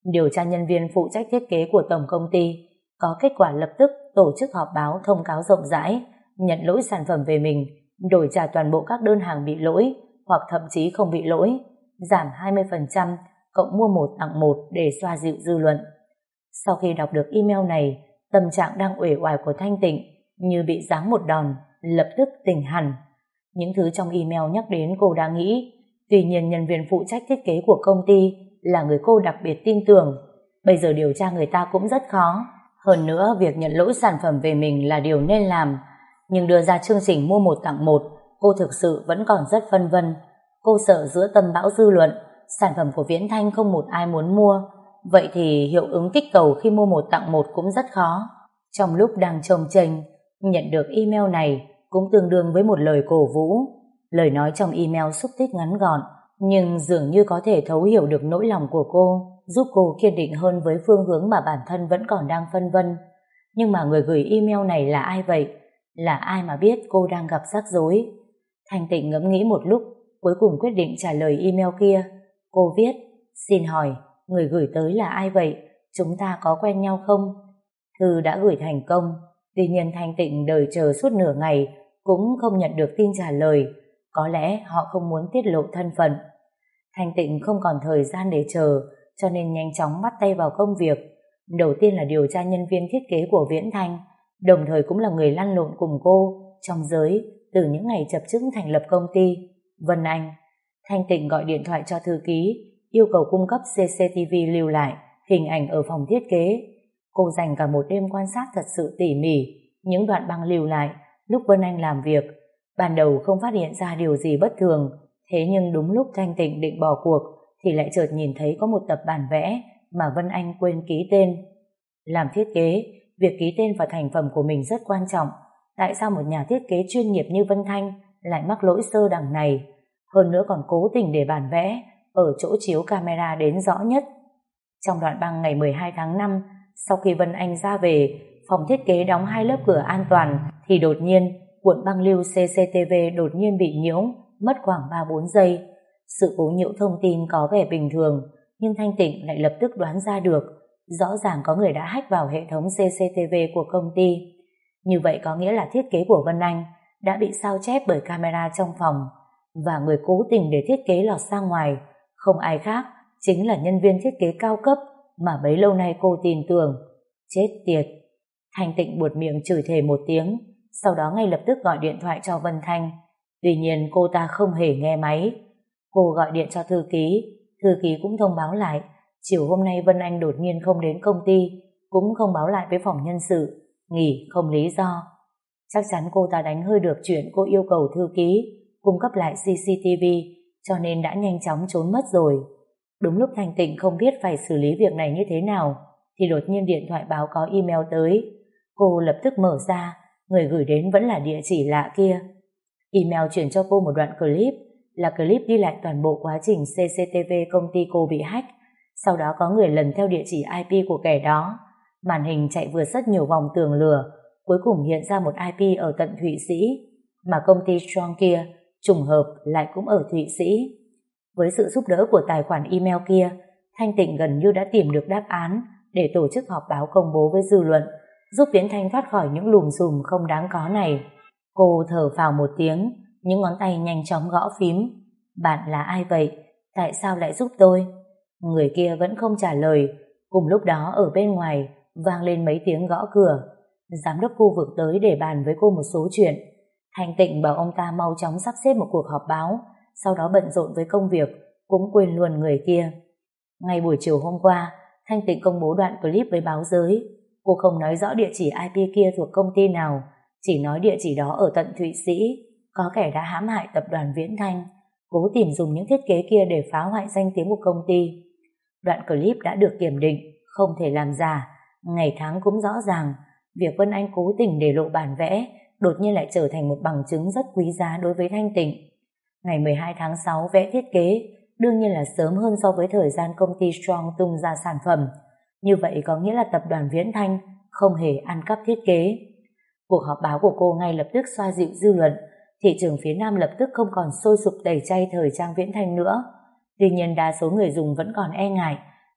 điều tra nhân viên phụ trách thiết kế của tổng công ty có kết quả lập tức tổ chức họp báo thông cáo rộng rãi, nhận lỗi sản phẩm về mình, đổi trả toàn bộ các đơn hàng bị lỗi hoặc thậm chí không bị lỗi, giảm hai mươi phần trăm, cộng mua một tặng một để xoa dịu dư luận. Sau khi đọc được email này, tâm trạng đang uể oải của Thanh Tịnh như bị giáng một đòn, lập tức tỉnh hẳn. Những thứ trong email nhắc đến cô đã nghĩ, tuy nhiên nhân viên phụ trách thiết kế của công ty là người cô đặc biệt tin tưởng. Bây giờ điều tra người ta cũng rất khó. Hơn nữa, việc nhận lỗi sản phẩm về mình là điều nên làm. Nhưng đưa ra chương trình mua một tặng một, cô thực sự vẫn còn rất phân vân. Cô sợ giữa tâm bão dư luận, sản phẩm của Viễn Thanh không một ai muốn mua. Vậy thì hiệu ứng kích cầu khi mua một tặng một cũng rất khó. Trong lúc đang chông chênh, nhận được email này cũng tương đương với một lời cổ vũ. Lời nói trong email xúc tích ngắn gọn, nhưng dường như có thể thấu hiểu được nỗi lòng của cô, giúp cô kiên định hơn với phương hướng mà bản thân vẫn còn đang phân vân. Nhưng mà người gửi email này là ai vậy? Là ai mà biết cô đang gặp rắc rối? Thanh Tịnh ngẫm nghĩ một lúc, cuối cùng quyết định trả lời email kia. Cô viết: xin hỏi, người gửi tới là ai vậy? Chúng ta có quen nhau không? Thư đã gửi thành công, tuy nhiên Thanh Tịnh đợi chờ suốt nửa ngày cũng không nhận được tin trả lời. Có lẽ họ không muốn tiết lộ thân phận. Thanh Tịnh không còn thời gian để chờ, cho nên nhanh chóng bắt tay vào công việc. Đầu tiên là điều tra nhân viên thiết kế của Viễn Thanh, đồng thời cũng là người lăn lộn cùng cô trong giới từ những ngày chập chững thành lập công ty, Vân Anh. Thanh Tịnh gọi điện thoại cho thư ký, yêu cầu cung cấp xê xê tê vê lưu lại hình ảnh ở phòng thiết kế. Cô dành cả một đêm quan sát thật sự tỉ mỉ những đoạn băng lưu lại lúc Vân Anh làm việc. Ban đầu không phát hiện ra điều gì bất thường, thế nhưng đúng lúc Thanh Tịnh định bỏ cuộc thì lại chợt nhìn thấy có một tập bản vẽ mà Vân Anh quên ký tên. Làm thiết kế, việc ký tên vào thành phẩm của mình rất quan trọng. Tại sao một nhà thiết kế chuyên nghiệp như Vân Thanh lại mắc lỗi sơ đẳng này? Hơn nữa còn cố tình để bản vẽ ở chỗ chiếu camera đến rõ nhất. Trong đoạn băng ngày mười hai tháng năm, sau khi Vân Anh ra về, phòng thiết kế đóng hai lớp cửa an toàn, thì đột nhiên cuộn băng lưu xê xê tê vê đột nhiên bị nhiễu, mất khoảng ba bốn giây. Sự cố nhiễu thông tin có vẻ bình thường, nhưng Thanh Tịnh lại lập tức đoán ra được, rõ ràng có người đã hack vào hệ thống xê xê tê vê của công ty. Như vậy có nghĩa là thiết kế của Vân Anh đã bị sao chép bởi camera trong phòng, và người cố tình để thiết kế lọt ra ngoài không ai khác, chính là nhân viên thiết kế cao cấp mà bấy lâu nay cô tin tưởng. Chết tiệt! Thanh Tịnh buột miệng chửi thề một tiếng, sau đó ngay lập tức gọi điện thoại cho Vân Thanh. Tuy nhiên cô ta không hề nghe máy. Cô gọi điện cho thư ký, thư ký cũng thông báo lại chiều hôm nay Vân Anh đột nhiên không đến công ty, cũng không báo lại với phòng nhân sự, nghỉ không lý do. Chắc chắn cô ta đánh hơi được chuyện cô yêu cầu thư ký cung cấp lại xê xê tê vê, cho nên đã nhanh chóng trốn mất rồi. Đúng lúc Thanh Tịnh không biết phải xử lý việc này như thế nào, thì đột nhiên điện thoại báo có email tới. Cô lập tức mở ra, người gửi đến vẫn là địa chỉ lạ kia. Email chuyển cho cô một đoạn clip, là clip ghi lại toàn bộ quá trình xê xê tê vê công ty cô bị hack. Sau đó có người lần theo địa chỉ i pê của kẻ đó. Màn hình chạy vượt rất nhiều vòng tường lửa, cuối cùng hiện ra một i pê ở tận Thụy Sĩ, mà công ty Strong kia trùng hợp lại cũng ở Thụy Sĩ. Với sự giúp đỡ của tài khoản email kia, Thanh Tịnh gần như đã tìm được đáp án để tổ chức họp báo công bố với dư luận, giúp Viễn Thanh thoát khỏi những lùm xùm không đáng có này. Cô thở phào một tiếng, những ngón tay nhanh chóng gõ phím. Bạn là ai vậy? Tại sao lại giúp tôi? Người kia vẫn không trả lời. Cùng lúc đó ở bên ngoài vang lên mấy tiếng gõ cửa. Giám đốc khu vực tới để bàn với cô một số chuyện. Thanh Tịnh bảo ông ta mau chóng sắp xếp một cuộc họp báo, sau đó bận rộn với công việc, cũng quên luôn người kia. Ngay buổi chiều hôm qua, Thanh Tịnh công bố đoạn clip với báo giới. Cô không nói rõ địa chỉ i pê kia thuộc công ty nào, chỉ nói địa chỉ đó ở tận Thụy Sĩ, có kẻ đã hãm hại tập đoàn Viễn Thanh, cố tìm dùng những thiết kế kia để phá hoại danh tiếng của công ty. Đoạn clip đã được kiểm định, không thể làm giả, ngày tháng cũng rõ ràng. Việc Vân Anh cố tình để lộ bản vẽ đột nhiên lại trở thành một bằng chứng rất quý giá đối với Thanh Tịnh. Ngày mười hai tháng sáu vẽ thiết kế, đương nhiên là sớm hơn so với thời gian công ty Strong tung ra sản phẩm. Như vậy có nghĩa là tập đoàn Viễn Thanh không hề ăn cắp thiết kế. Cuộc họp báo của cô ngay lập tức xoa dịu dư luận. Thị trường phía Nam lập tức không còn sôi sục tẩy chay thời trang Viễn Thanh nữa. Tuy nhiên đa số người dùng vẫn còn e ngại,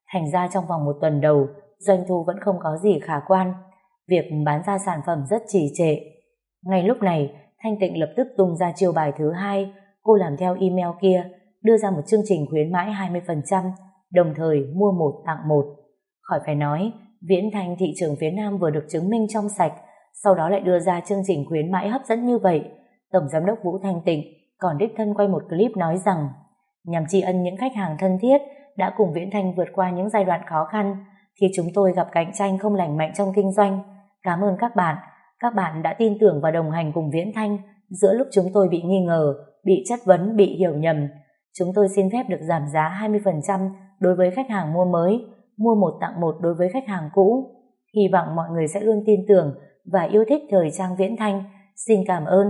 Thành ra trong vòng một tuần đầu, doanh thu vẫn không có gì khả quan. Việc bán ra sản phẩm rất trì trệ. Ngay lúc này, Thanh Tịnh lập tức tung ra chiêu bài thứ hai. Cô làm theo email kia, đưa ra một chương trình khuyến mãi hai mươi phần trăm, đồng thời mua một tặng một. Khỏi phải nói, Viễn Thanh thị trường phía Nam vừa được chứng minh trong sạch, sau đó lại đưa ra chương trình khuyến mãi hấp dẫn như vậy. Tổng giám đốc Vũ Thanh Tịnh còn đích thân quay một clip nói rằng nhằm tri ân những khách hàng thân thiết đã cùng Viễn Thanh vượt qua những giai đoạn khó khăn khi chúng tôi gặp cạnh tranh không lành mạnh trong kinh doanh. Cảm ơn các bạn. Các bạn đã tin tưởng và đồng hành cùng Viễn Thanh giữa lúc chúng tôi bị nghi ngờ, bị chất vấn, bị hiểu nhầm. Chúng tôi xin phép được giảm giá hai mươi phần trăm đối với khách hàng mua mới, mua một tặng một đối với khách hàng cũ. Hy vọng mọi người sẽ luôn tin tưởng và yêu thích thời trang Viễn Thanh. Xin cảm ơn.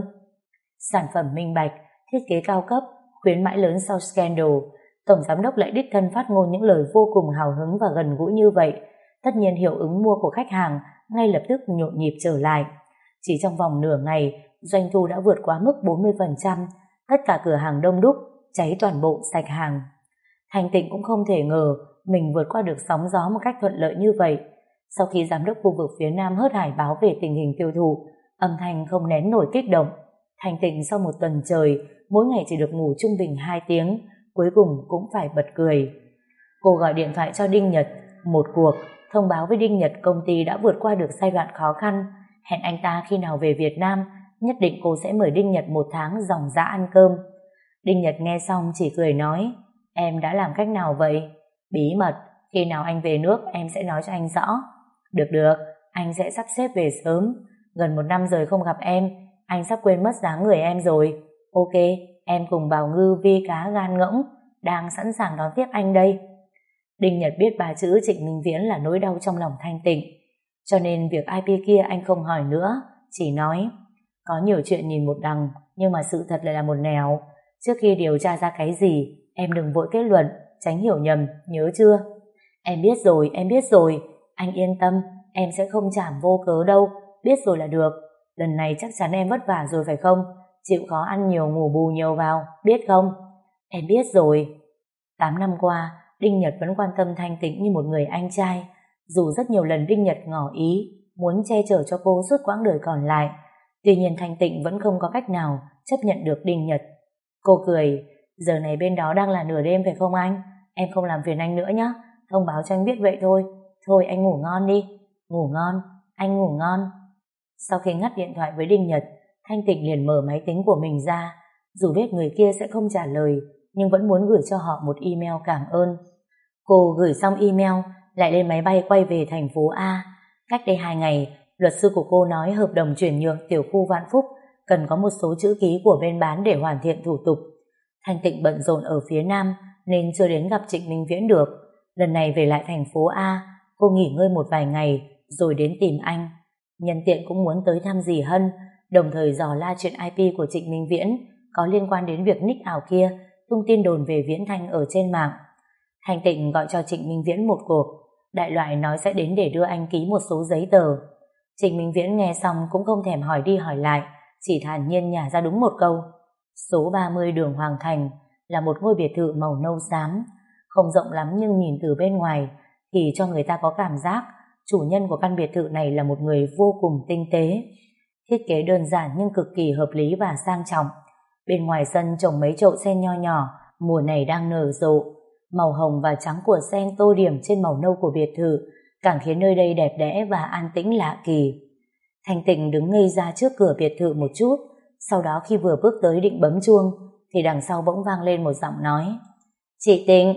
Sản phẩm minh bạch, thiết kế cao cấp, khuyến mãi lớn sau scandal. Tổng giám đốc lại đích thân phát ngôn những lời vô cùng hào hứng và gần gũi như vậy. Tất nhiên hiệu ứng mua của khách hàng ngay lập tức nhộn nhịp trở lại. Chỉ trong vòng nửa ngày, doanh thu đã vượt quá mức bốn mươi phần trăm. Tất cả cửa hàng đông đúc, cháy toàn bộ sạch hàng. Thanh Tịnh cũng không thể ngờ mình vượt qua được sóng gió một cách thuận lợi như vậy. Sau khi giám đốc khu vực phía Nam hớt hải báo về tình hình tiêu thụ, âm thanh không nén nổi kích động. Thanh Tịnh sau một tuần trời, mỗi ngày chỉ được ngủ trung bình hai tiếng, cuối cùng cũng phải bật cười. Cô gọi điện thoại cho Đinh Nhật, một cuộc, thông báo với Đinh Nhật công ty đã vượt qua được giai đoạn khó khăn, hẹn anh ta khi nào về Việt Nam, nhất định cô sẽ mời Đinh Nhật một tháng ròng rã ăn cơm. Đinh Nhật nghe xong chỉ cười nói, em đã làm cách nào vậy? Bí mật, khi nào anh về nước em sẽ nói cho anh rõ. Được được, anh sẽ sắp xếp về sớm. Gần một năm rồi không gặp em, anh sắp quên mất dáng người em rồi. Ok, em cùng Bảo Ngư vi cá gan ngỗng, đang sẵn sàng đón tiếp anh đây. Đinh Nhật biết ba chữ Trịnh Minh Viễn là nỗi đau trong lòng Thanh Tịnh, cho nên việc i pê kia anh không hỏi nữa, chỉ nói có nhiều chuyện nhìn một đằng, nhưng mà sự thật lại là một nẻo. Trước khi điều tra ra cái gì, em đừng vội kết luận, tránh hiểu nhầm, nhớ chưa? Em biết rồi, em biết rồi, anh yên tâm, em sẽ không chảm vô cớ đâu, biết rồi là được. Lần này chắc chắn em vất vả rồi phải không? Chịu khó ăn nhiều, ngủ bù nhiều vào, biết không? Em biết rồi. Tám năm qua, Đinh Nhật vẫn quan tâm Thanh Tịnh như một người anh trai, dù rất nhiều lần Đinh Nhật ngỏ ý muốn che chở cho cô suốt quãng đời còn lại. Tuy nhiên Thanh Tịnh vẫn không có cách nào chấp nhận được Đinh Nhật. Cô cười, giờ này bên đó đang là nửa đêm phải không anh? Em không làm phiền anh nữa nhé, thông báo cho anh biết vậy thôi. Thôi anh ngủ ngon đi. Ngủ ngon, anh ngủ ngon. Sau khi ngắt điện thoại với Đinh Nhật, Thanh Tịnh liền mở máy tính của mình ra. Dù biết người kia sẽ không trả lời, nhưng vẫn muốn gửi cho họ một email cảm ơn. Cô gửi xong email, lại lên máy bay quay về thành phố A. Cách đây hai ngày, luật sư của cô nói hợp đồng chuyển nhượng tiểu khu Vạn Phúc cần có một số chữ ký của bên bán để hoàn thiện thủ tục. Thanh Tịnh bận rộn ở phía Nam nên chưa đến gặp Trịnh Minh Viễn được. Lần này về lại thành phố A, cô nghỉ ngơi một vài ngày rồi đến tìm anh. Nhân tiện cũng muốn tới thăm dì Hân, đồng thời dò la chuyện i pê của Trịnh Minh Viễn có liên quan đến việc nick ảo kia tung tin đồn về Viễn Thanh ở trên mạng. Thanh Tịnh gọi cho Trịnh Minh Viễn một cuộc, đại loại nói sẽ đến để đưa anh ký một số giấy tờ. Trịnh Minh Viễn nghe xong cũng không thèm hỏi đi hỏi lại, chỉ thản nhiên nhả ra đúng một câu. Số ba mươi đường Hoàng Thành là một ngôi biệt thự màu nâu xám, không rộng lắm nhưng nhìn từ bên ngoài thì cho người ta có cảm giác chủ nhân của căn biệt thự này là một người vô cùng tinh tế. Thiết kế đơn giản nhưng cực kỳ hợp lý và sang trọng. Bên ngoài sân trồng mấy chậu sen nho nhỏ, mùa này đang nở rộ. Màu hồng và trắng của sen tô điểm trên màu nâu của biệt thự, càng khiến nơi đây đẹp đẽ và an tĩnh lạ kỳ. Thanh Tịnh đứng ngây ra trước cửa biệt thự một chút, sau đó khi vừa bước tới định bấm chuông, thì đằng sau bỗng vang lên một giọng nói. Chị Tịnh!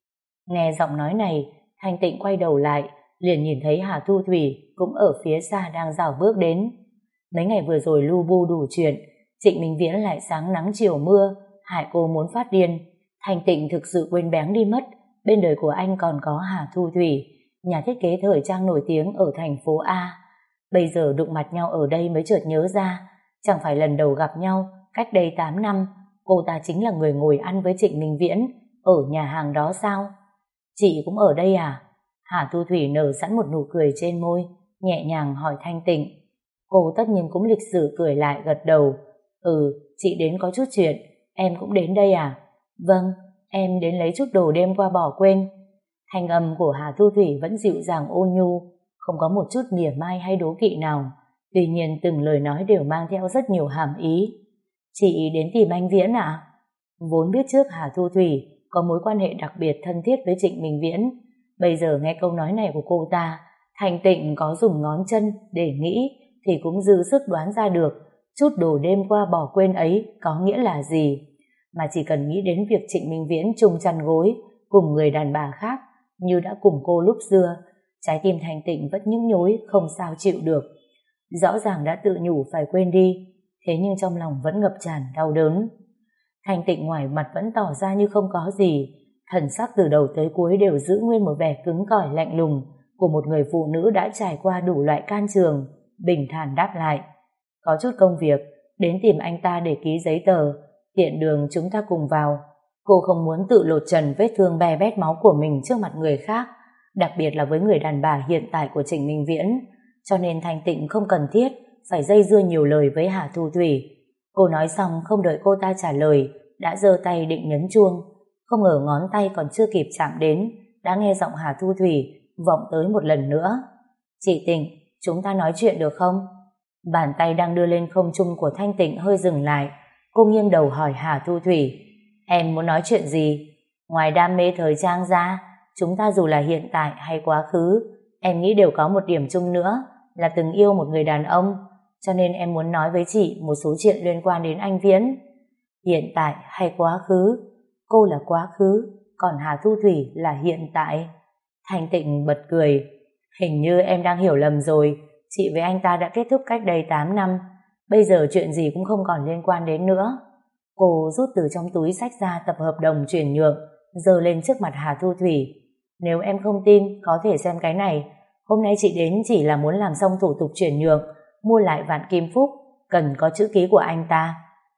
Nghe giọng nói này, Thanh Tịnh quay đầu lại, liền nhìn thấy Hà Thu Thủy cũng ở phía xa đang rảo bước đến. Mấy ngày vừa rồi lu bu đủ chuyện, Trịnh Minh Viễn lại sáng nắng chiều mưa, hại cô muốn phát điên. Thanh Tịnh thực sự quên bén đi mất, bên đời của anh còn có Hà Thu Thủy, nhà thiết kế thời trang nổi tiếng ở thành phố A. Bây giờ đụng mặt nhau ở đây mới chợt nhớ ra, chẳng phải lần đầu gặp nhau cách đây tám năm, cô ta chính là người ngồi ăn với Trịnh Minh Viễn ở nhà hàng đó sao? Chị cũng ở đây à? Hà Thu Thủy nở sẵn một nụ cười trên môi, nhẹ nhàng hỏi Thanh Tịnh. Cô tất nhiên cũng lịch sự cười lại gật đầu. Ừ, chị đến có chút chuyện, em cũng đến đây à? Vâng, em đến lấy chút đồ đêm qua bỏ quên. Thanh âm của Hà Thu Thủy vẫn dịu dàng ôn nhu, không có một chút mỉa mai hay đố kỵ nào. Tuy nhiên từng lời nói đều mang theo rất nhiều hàm ý. Chị đến tìm anh Viễn à? Vốn biết trước Hà Thu Thủy có mối quan hệ đặc biệt thân thiết với Trịnh Minh Viễn. Bây giờ nghe câu nói này của cô ta, Thanh Tịnh có dùng ngón chân để nghĩ thì cũng dư sức đoán ra được chút đồ đêm qua bỏ quên ấy có nghĩa là gì. Mà chỉ cần nghĩ đến việc Trịnh Minh Viễn chung chăn gối cùng người đàn bà khác như đã cùng cô lúc xưa, trái tim Thanh Tịnh vẫn nhức nhối không sao chịu được. Rõ ràng đã tự nhủ phải quên đi, thế nhưng trong lòng vẫn ngập tràn đau đớn. Thanh Tịnh ngoài mặt vẫn tỏ ra như không có gì, thần sắc từ đầu tới cuối đều giữ nguyên một vẻ cứng cỏi lạnh lùng của một người phụ nữ đã trải qua đủ loại can trường, bình thản đáp lại. Có chút công việc, đến tìm anh ta để ký giấy tờ, tiện đường chúng ta cùng vào. Cô không muốn tự lột trần vết thương be bét máu của mình trước mặt người khác, đặc biệt là với người đàn bà hiện tại của Trịnh Minh Viễn, cho nên Thanh Tịnh không cần thiết phải dây dưa nhiều lời với Hà Thu Thủy. Cô nói xong không đợi cô ta trả lời, đã giơ tay định nhấn chuông, không ngờ ngón tay còn chưa kịp chạm đến, đã nghe giọng Hà Thu Thủy vọng tới một lần nữa. Chị Tịnh, chúng ta nói chuyện được không? Bàn tay đang đưa lên không trung của Thanh Tịnh hơi dừng lại, cô nghiêng đầu hỏi Hà Thu Thủy, em muốn nói chuyện gì? Ngoài đam mê thời trang ra, chúng ta dù là hiện tại hay quá khứ, em nghĩ đều có một điểm chung nữa là từng yêu một người đàn ông, cho nên em muốn nói với chị một số chuyện liên quan đến anh Viễn. Hiện tại hay quá khứ? Cô là quá khứ, còn Hà Thu Thủy là hiện tại. Thanh Tịnh bật cười, hình như em đang hiểu lầm rồi, chị với anh ta đã kết thúc cách đây tám năm, bây giờ chuyện gì cũng không còn liên quan đến nữa. Cô rút từ trong túi xách ra tập hợp đồng chuyển nhượng, giơ lên trước mặt Hà Thu Thủy. Nếu em không tin, có thể xem cái này. Hôm nay chị đến chỉ là muốn làm xong thủ tục chuyển nhượng, mua lại Vạn Kim Phúc, cần có chữ ký của anh ta.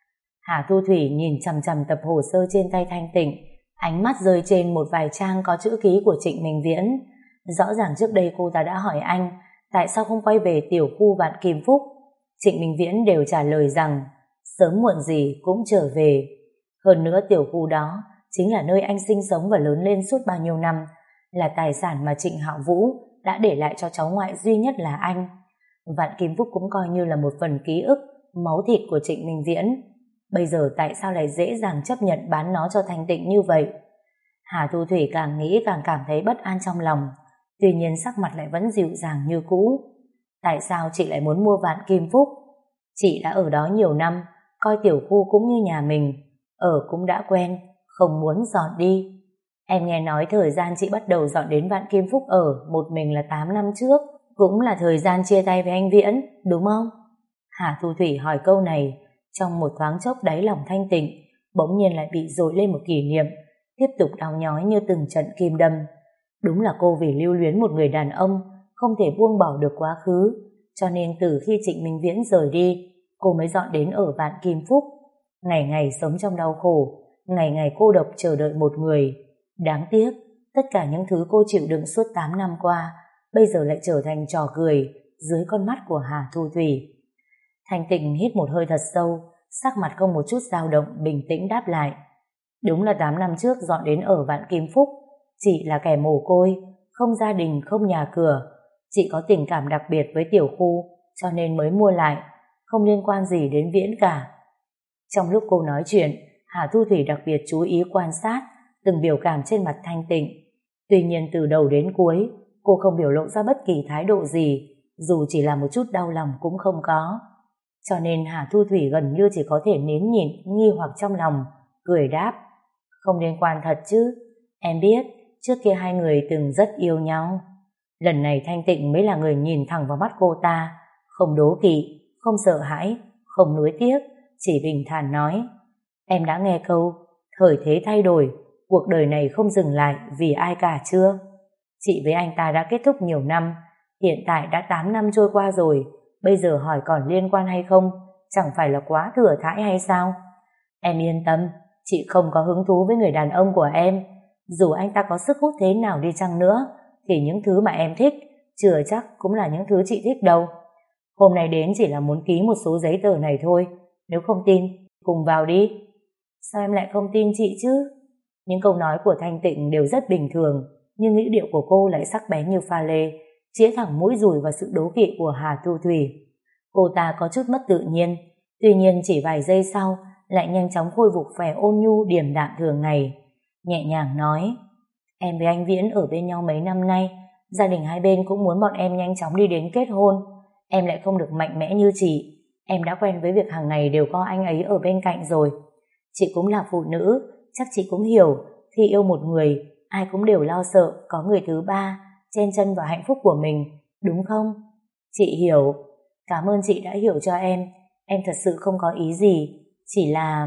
Hà Thu Thủy nhìn chằm chằm tập hồ sơ trên tay Thanh Tịnh, ánh mắt rơi trên một vài trang có chữ ký của Trịnh Minh Viễn. Rõ ràng trước đây cô ta đã hỏi anh tại sao không quay về tiểu khu Vạn Kim Phúc. Trịnh Minh Viễn đều trả lời rằng sớm muộn gì cũng trở về. Hơn nữa tiểu khu đó chính là nơi anh sinh sống và lớn lên suốt bao nhiêu năm, là tài sản mà Trịnh Hạo Vũ đã để lại cho cháu ngoại duy nhất là anh. Vạn Kim Phúc cũng coi như là một phần ký ức, máu thịt của Trịnh Minh Viễn. Bây giờ tại sao lại dễ dàng chấp nhận bán nó cho Thanh Tịnh như vậy? Hà Thu Thủy càng nghĩ càng cảm thấy bất an trong lòng, tuy nhiên sắc mặt lại vẫn dịu dàng như cũ. Tại sao chị lại muốn mua Vạn Kim Phúc? Chị đã ở đó nhiều năm, coi tiểu khu cũng như nhà mình, ở cũng đã quen, không muốn dọn đi. Em nghe nói thời gian chị bắt đầu dọn đến Vạn Kim Phúc ở một mình là tám năm trước, cũng là thời gian chia tay với anh Viễn, đúng không? Hà Thu Thủy hỏi câu này, trong một thoáng chốc đáy lòng Thanh Tịnh bỗng nhiên lại bị dội lên một kỷ niệm, tiếp tục đau nhói như từng trận kim đâm. Đúng là cô vì lưu luyến một người đàn ông, không thể buông bỏ được quá khứ, cho nên từ khi Trịnh Minh Viễn rời đi, cô mới dọn đến ở Vạn Kim Phúc. Ngày ngày sống trong đau khổ, ngày ngày cô độc chờ đợi một người. Đáng tiếc, tất cả những thứ cô chịu đựng suốt tám năm qua, bây giờ lại trở thành trò cười dưới con mắt của Hà Thu Thủy. Thanh Tịnh hít một hơi thật sâu, sắc mặt không một chút dao động, bình tĩnh đáp lại. Đúng là tám năm trước dọn đến ở Vạn Kim Phúc, chị là kẻ mồ côi, không gia đình, không nhà cửa. Chị có tình cảm đặc biệt với tiểu khu, cho nên mới mua lại, không liên quan gì đến Viễn cả. Trong lúc cô nói chuyện, Hà Thu Thủy đặc biệt chú ý quan sát từng biểu cảm trên mặt Thanh Tịnh. Tuy nhiên từ đầu đến cuối, cô không biểu lộ ra bất kỳ thái độ gì, dù chỉ là một chút đau lòng cũng không có. Cho nên Hà Thu Thủy gần như chỉ có thể nín nhịn, nghi hoặc trong lòng, cười đáp. Không liên quan thật chứ, em biết, trước kia hai người từng rất yêu nhau. Lần này Thanh Tịnh mới là người nhìn thẳng vào mắt cô ta, không đố kỵ, không sợ hãi, không nuối tiếc, chỉ bình thản nói. Em đã nghe câu, thời thế thay đổi, cuộc đời này không dừng lại vì ai cả chưa? Chị với anh ta đã kết thúc nhiều năm, hiện tại đã tám năm trôi qua rồi, bây giờ hỏi còn liên quan hay không, chẳng phải là quá thừa thãi hay sao? Em yên tâm, chị không có hứng thú với người đàn ông của em. Dù anh ta có sức hút thế nào đi chăng nữa, thì những thứ mà em thích, chưa chắc cũng là những thứ chị thích đâu. Hôm nay đến chỉ là muốn ký một số giấy tờ này thôi, nếu không tin, cùng vào đi. Sao em lại không tin chị chứ? Những câu nói của Thanh Tịnh đều rất bình thường, nhưng ngữ điệu của cô lại sắc bén như pha lê, chĩa thẳng mũi dùi vào sự đố kỵ của Hà Thu Thủy. Cô ta có chút mất tự nhiên, tuy nhiên chỉ vài giây sau lại nhanh chóng khôi phục vẻ ôn nhu điềm đạm thường ngày, nhẹ nhàng nói: em với anh Viễn ở bên nhau mấy năm nay, gia đình hai bên cũng muốn bọn em nhanh chóng đi đến kết hôn. Em lại không được mạnh mẽ như chị. Em đã quen với việc hàng ngày đều có anh ấy ở bên cạnh rồi. Chị cũng là phụ nữ, chắc chị cũng hiểu, khi yêu một người, ai cũng đều lo sợ có người thứ ba chen chân vào hạnh phúc của mình, đúng không? Chị hiểu. Cảm ơn chị đã hiểu cho em. Em thật sự không có ý gì, chỉ là...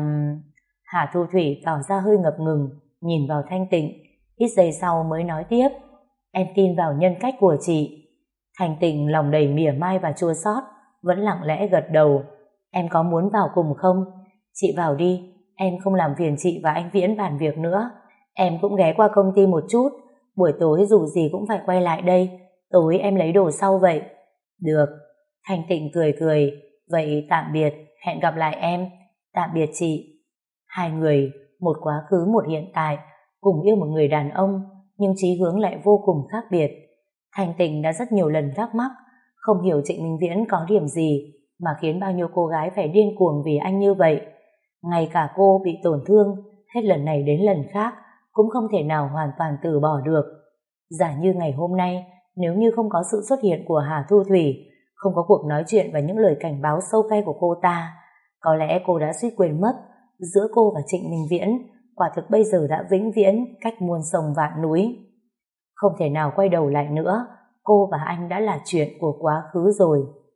Hà Thu Thủy tỏ ra hơi ngập ngừng, nhìn vào Thanh Tịnh, ít giây sau mới nói tiếp: em tin vào nhân cách của chị. Thanh Tịnh lòng đầy mỉa mai và chua xót, vẫn lặng lẽ gật đầu. Em có muốn vào cùng không? Chị vào đi, em không làm phiền chị và anh Viễn bàn việc nữa. Em cũng ghé qua công ty một chút, buổi tối dù gì cũng phải quay lại đây. Tối em lấy đồ sau vậy. Được. Thanh Tịnh cười cười. Vậy tạm biệt, hẹn gặp lại em. Tạm biệt chị. Hai người, một quá khứ một hiện tại, cùng yêu một người đàn ông, nhưng chí hướng lại vô cùng khác biệt. Thanh Tịnh đã rất nhiều lần thắc mắc, không hiểu Trịnh Minh Viễn có điểm gì mà khiến bao nhiêu cô gái phải điên cuồng vì anh như vậy. Ngay cả cô bị tổn thương, hết lần này đến lần khác, cũng không thể nào hoàn toàn từ bỏ được. Giả như ngày hôm nay, nếu như không có sự xuất hiện của Hà Thu Thủy, không có cuộc nói chuyện và những lời cảnh báo sâu cay của cô ta, có lẽ cô đã suýt quên mất, giữa cô và Trịnh Minh Viễn quả thực bây giờ đã vĩnh viễn cách muôn sông vạn núi. Không thể nào quay đầu lại nữa, cô và anh đã là chuyện của quá khứ rồi.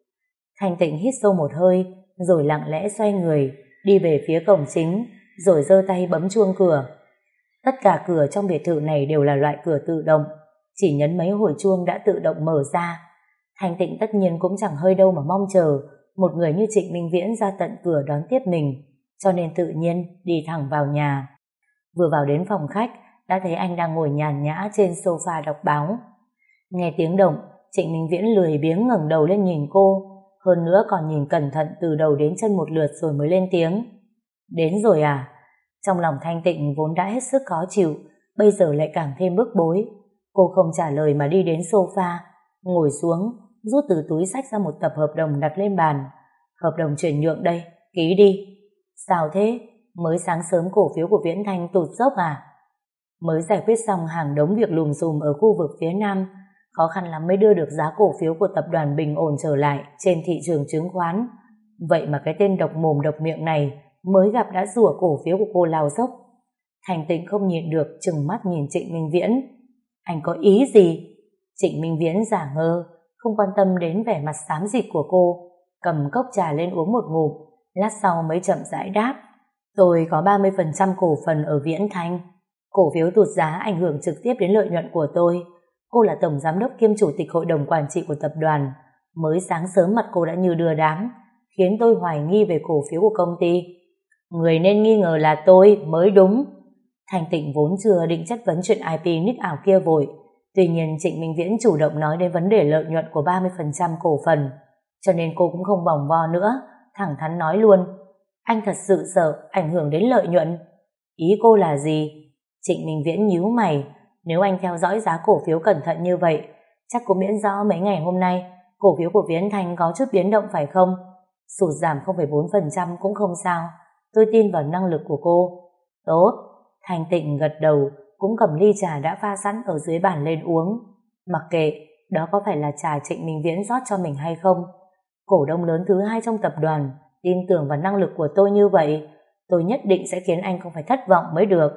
Thanh Tịnh hít sâu một hơi, rồi lặng lẽ xoay người, đi về phía cổng chính, rồi giơ tay bấm chuông cửa. Tất cả cửa trong biệt thự này đều là loại cửa tự động, chỉ nhấn mấy hồi chuông đã tự động mở ra. Thanh Tịnh tất nhiên cũng chẳng hơi đâu mà mong chờ một người như Trịnh Minh Viễn ra tận cửa đón tiếp mình, cho nên tự nhiên đi thẳng vào nhà. Vừa vào đến phòng khách, đã thấy anh đang ngồi nhàn nhã trên sofa đọc báo. Nghe tiếng động, Trịnh Minh Viễn lười biếng ngẩng đầu lên nhìn cô, hơn nữa còn nhìn cẩn thận từ đầu đến chân một lượt rồi mới lên tiếng: đến rồi à? Trong lòng Thanh Tịnh vốn đã hết sức khó chịu, bây giờ lại càng thêm bức bối. Cô không trả lời mà đi đến sofa, ngồi xuống, rút từ túi xách ra một tập hợp đồng đặt lên bàn. Hợp đồng chuyển nhượng đây, ký đi. Sao thế? Mới sáng sớm cổ phiếu của Viễn Thanh tụt dốc à? Mới giải quyết xong hàng đống việc lùm xùm ở khu vực phía Nam, khó khăn lắm mới đưa được giá cổ phiếu của tập đoàn bình ổn trở lại trên thị trường chứng khoán. Vậy mà cái tên độc mồm độc miệng này mới gặp đã rủa cổ phiếu của cô lao dốc. Thành Tịnh không nhịn được trừng mắt nhìn Trịnh Minh Viễn. Anh có ý gì? Trịnh Minh Viễn giả ngơ, không quan tâm đến vẻ mặt xám xịt của cô, cầm cốc trà lên uống một ngụm, lát sau mới chậm rãi đáp: tôi có ba mươi phần trăm cổ phần ở Viễn Thanh. Cổ phiếu tụt giá ảnh hưởng trực tiếp đến lợi nhuận của tôi. Cô là tổng giám đốc kiêm chủ tịch hội đồng quản trị của tập đoàn. Mới sáng sớm mặt cô đã như đưa đám, khiến tôi hoài nghi về cổ phiếu của công ty. Người nên nghi ngờ là tôi mới đúng. Thanh Tịnh vốn chưa định chất vấn chuyện i pê nick ảo kia vội. Tuy nhiên Trịnh Minh Viễn chủ động nói đến vấn đề lợi nhuận của ba mươi phần trăm cổ phần, cho nên cô cũng không vòng vo nữa, thẳng thắn nói luôn: anh thật sự sợ ảnh hưởng đến lợi nhuận. Ý cô là gì? Trịnh Minh Viễn nhíu mày. Nếu anh theo dõi giá cổ phiếu cẩn thận như vậy, chắc cũng biết rõ mấy ngày hôm nay cổ phiếu của Viễn Thanh có chút biến động phải không? Sụt giảm không phẩy bốn phần trăm cũng không sao. Tôi tin vào năng lực của cô. Tốt. Thanh Tịnh gật đầu, cũng cầm ly trà đã pha sẵn ở dưới bàn lên uống. Mặc kệ đó có phải là trà Trịnh Minh Viễn rót cho mình hay không, cổ đông lớn thứ hai trong tập đoàn tin tưởng vào năng lực của tôi như vậy, tôi nhất định sẽ khiến anh không phải thất vọng mới được.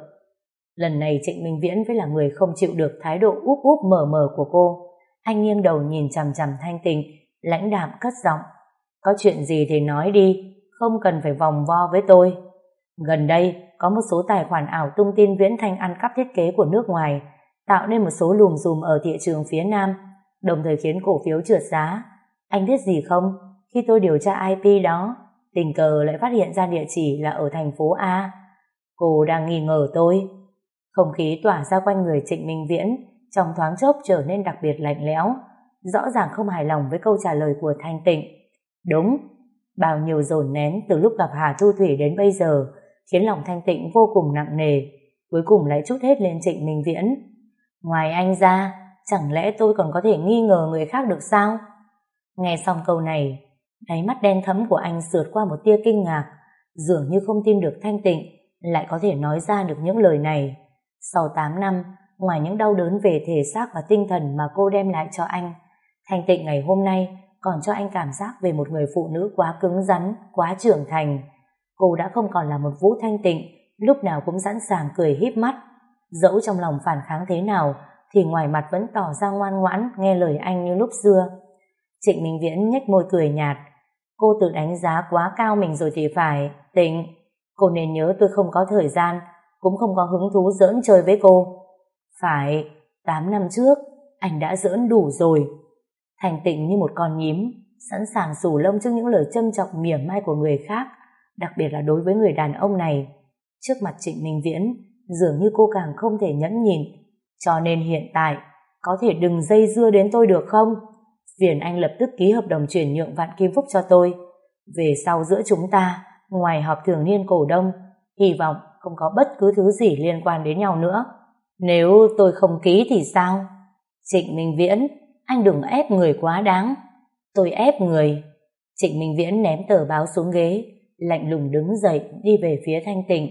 Lần này Trịnh Minh Viễn phải là người không chịu được thái độ úp úp mở mở của cô. Anh nghiêng đầu nhìn chằm chằm Thanh Tịnh, lãnh đạm cất giọng: có chuyện gì thì nói đi, không cần phải vòng vo với tôi. Gần đây có một số tài khoản ảo tung tin Viễn Thanh ăn cắp thiết kế của nước ngoài, tạo nên một số lùm xùm ở thị trường phía Nam, đồng thời khiến cổ phiếu trượt giá. Anh biết gì không? Khi tôi điều tra i pê đó, tình cờ lại phát hiện ra địa chỉ là ở thành phố A. Cô đang nghi ngờ tôi. Không khí tỏa ra quanh người Trịnh Minh Viễn trong thoáng chốc trở nên đặc biệt lạnh lẽo, rõ ràng không hài lòng với câu trả lời của Thanh Tịnh. Đúng, bao nhiêu dồn nén từ lúc gặp Hà Thu Thủy đến bây giờ khiến lòng Thanh Tịnh vô cùng nặng nề, cuối cùng lại trút hết lên Trịnh Minh Viễn. Ngoài anh ra, chẳng lẽ tôi còn có thể nghi ngờ người khác được sao? Nghe xong câu này, đáy mắt đen thẫm của anh sượt qua một tia kinh ngạc, dường như không tin được Thanh Tịnh lại có thể nói ra được những lời này. Sau tám năm, ngoài những đau đớn về thể xác và tinh thần mà cô đem lại cho anh, Thanh Tịnh ngày hôm nay còn cho anh cảm giác về một người phụ nữ quá cứng rắn, quá trưởng thành. Cô đã không còn là một Vũ Thanh Tịnh lúc nào cũng sẵn sàng cười híp mắt. Dẫu trong lòng phản kháng thế nào thì ngoài mặt vẫn tỏ ra ngoan ngoãn nghe lời anh như lúc xưa. Trịnh Minh Viễn nhếch môi cười nhạt. Cô tự đánh giá quá cao mình rồi thì phải. Tịnh, cô nên nhớ tôi không có thời gian, cũng không có hứng thú giỡn chơi với cô. Phải, tám năm trước anh đã giỡn đủ rồi. Thanh Tịnh như một con nhím, sẵn sàng xù lông trước những lời châm chọc mỉa mai của người khác, đặc biệt là đối với người đàn ông này. Trước mặt Trịnh Minh Viễn, dường như cô càng không thể nhẫn nhịn. Cho nên hiện tại, có thể đừng dây dưa đến tôi được không? Phiền anh lập tức ký hợp đồng chuyển nhượng Vạn Kim Phúc cho tôi. Về sau giữa chúng ta, ngoài họp thường niên cổ đông, hy vọng không có bất cứ thứ gì liên quan đến nhau nữa. Nếu tôi không ký thì sao? Trịnh Minh Viễn, anh đừng ép người quá đáng. Tôi ép người. Trịnh Minh Viễn ném tờ báo xuống ghế, lạnh lùng đứng dậy đi về phía Thanh Tịnh.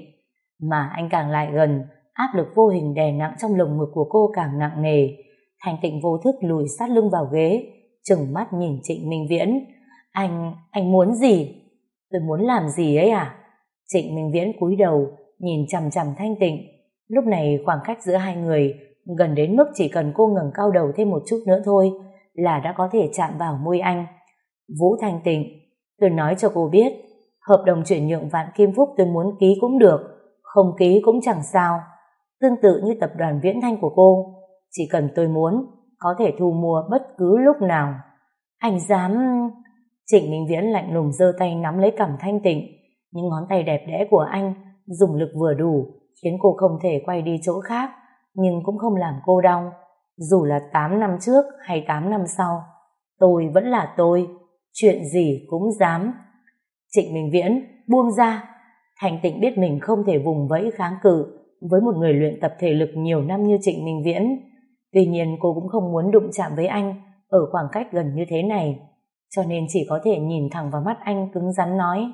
Mà anh càng lại gần, áp lực vô hình đè nặng trong lồng ngực của cô càng nặng nề. Thanh Tịnh vô thức lùi sát lưng vào ghế, trừng mắt nhìn Trịnh Minh Viễn. Anh, anh muốn gì? Tôi muốn làm gì ấy à? Trịnh Minh Viễn cúi đầu, nhìn chằm chằm Thanh Tịnh. Lúc này khoảng cách giữa hai người gần đến mức chỉ cần cô ngẩng cao đầu thêm một chút nữa thôi là đã có thể chạm vào môi anh. Vũ Thanh Tịnh, tôi nói cho cô biết, hợp đồng chuyển nhượng Vạn Kim Phúc tôi muốn ký cũng được, không ký cũng chẳng sao. Tương tự như tập đoàn Viễn Thanh của cô, chỉ cần tôi muốn, có thể thu mua bất cứ lúc nào. Anh dám... Trịnh Minh Viễn lạnh lùng giơ tay nắm lấy cằm Thanh Tịnh. Những ngón tay đẹp đẽ của anh dùng lực vừa đủ, khiến cô không thể quay đi chỗ khác, nhưng cũng không làm cô đau. Dù là tám năm trước hay tám năm sau, tôi vẫn là tôi, chuyện gì cũng dám. Trịnh Minh Viễn buông ra. Thanh Tịnh biết mình không thể vùng vẫy kháng cự với một người luyện tập thể lực nhiều năm như Trịnh Minh Viễn. Tuy nhiên cô cũng không muốn đụng chạm với anh ở khoảng cách gần như thế này, cho nên chỉ có thể nhìn thẳng vào mắt anh cứng rắn nói.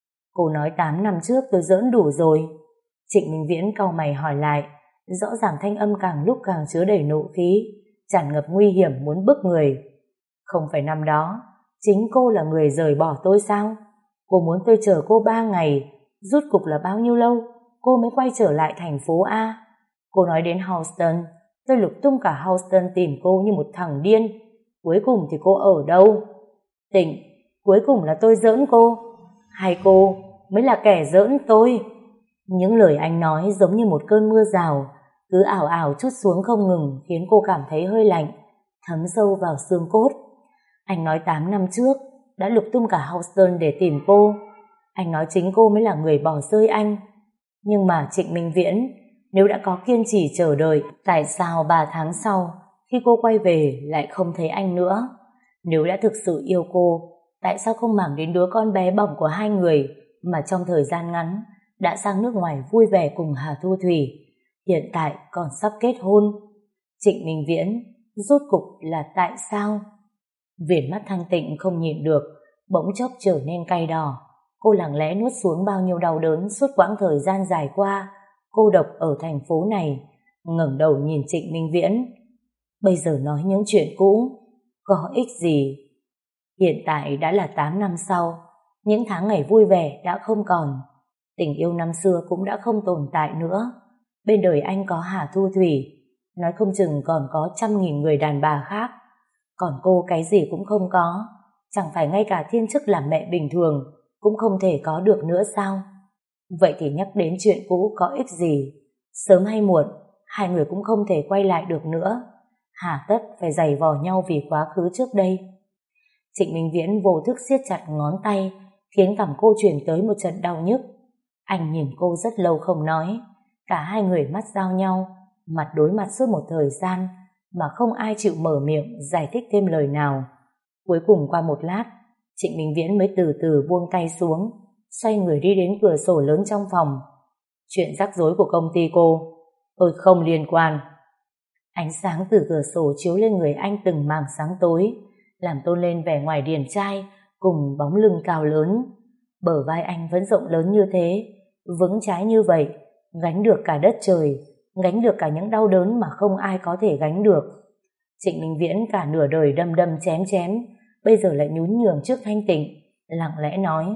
Cô nói tám năm trước tôi giỡn đủ rồi. Trịnh Minh Viễn cau mày hỏi lại, rõ ràng thanh âm càng lúc càng chứa đầy nộ khí, tràn ngập nguy hiểm muốn bức người. Không phải năm đó chính cô là người rời bỏ tôi sao? Cô muốn tôi chờ cô ba ngày, rút cục là bao nhiêu lâu cô mới quay trở lại thành phố A? Cô nói đến Houston, tôi lục tung cả Houston tìm cô như một thằng điên. Cuối cùng thì cô ở đâu? Tịnh, cuối cùng là tôi giỡn cô, hay cô mới là kẻ giỡn tôi? Những lời anh nói giống như một cơn mưa rào, cứ ảo ảo trút xuống không ngừng, khiến cô cảm thấy hơi lạnh, thấm sâu vào xương cốt. Anh nói tám năm trước đã lục tung cả Houston để tìm cô. Anh nói chính cô mới là người bỏ rơi anh. Nhưng mà Trịnh Minh Viễn, nếu đã có kiên trì chờ đợi, tại sao ba tháng sau khi cô quay về lại không thấy anh nữa? Nếu đã thực sự yêu cô, tại sao không màng đến đứa con bé bỏng của hai người mà trong thời gian ngắn đã sang nước ngoài vui vẻ cùng Hà Thu Thủy, hiện tại còn sắp kết hôn? Trịnh Minh Viễn, rốt cục là tại sao? Viền mắt Thanh Tịnh không nhịn được, bỗng chốc trở nên cay đỏ. Cô lặng lẽ nuốt xuống bao nhiêu đau đớn suốt quãng thời gian dài qua cô độc ở thành phố này, ngẩng đầu nhìn Trịnh Minh Viễn. Bây giờ nói những chuyện cũ có ích gì? Hiện tại đã là tám năm sau, những tháng ngày vui vẻ đã không còn, tình yêu năm xưa cũng đã không tồn tại nữa. Bên đời anh có Hà Thu Thủy, nói không chừng còn có trăm nghìn người đàn bà khác, còn cô cái gì cũng không có, chẳng phải ngay cả thiên chức làm mẹ bình thường cũng không thể có được nữa sao? Vậy thì nhắc đến chuyện cũ có ích gì? Sớm hay muộn hai người cũng không thể quay lại được nữa, hà tất phải giày vò nhau vì quá khứ trước đây. Trịnh Minh Viễn vô thức siết chặt ngón tay, khiến cằm cô chuyển tới một trận đau nhức. Anh nhìn cô rất lâu không nói, cả hai người mắt giao nhau, mặt đối mặt suốt một thời gian mà không ai chịu mở miệng giải thích thêm lời nào. Cuối cùng qua một lát, Trịnh Minh Viễn mới từ từ buông tay xuống, xoay người đi đến cửa sổ lớn trong phòng. Chuyện rắc rối của công ty cô tôi không liên quan. Ánh sáng từ cửa sổ chiếu lên người anh từng mảng sáng tối, làm tôn lên vẻ ngoài điển trai cùng bóng lưng cao lớn. Bờ vai anh vẫn rộng lớn như thế, vững chãi như vậy, gánh được cả đất trời, gánh được cả những đau đớn mà không ai có thể gánh được. Trịnh Minh Viễn cả nửa đời đâm đâm chém chém, bây giờ lại nhún nhường trước Thanh Tịnh, lặng lẽ nói: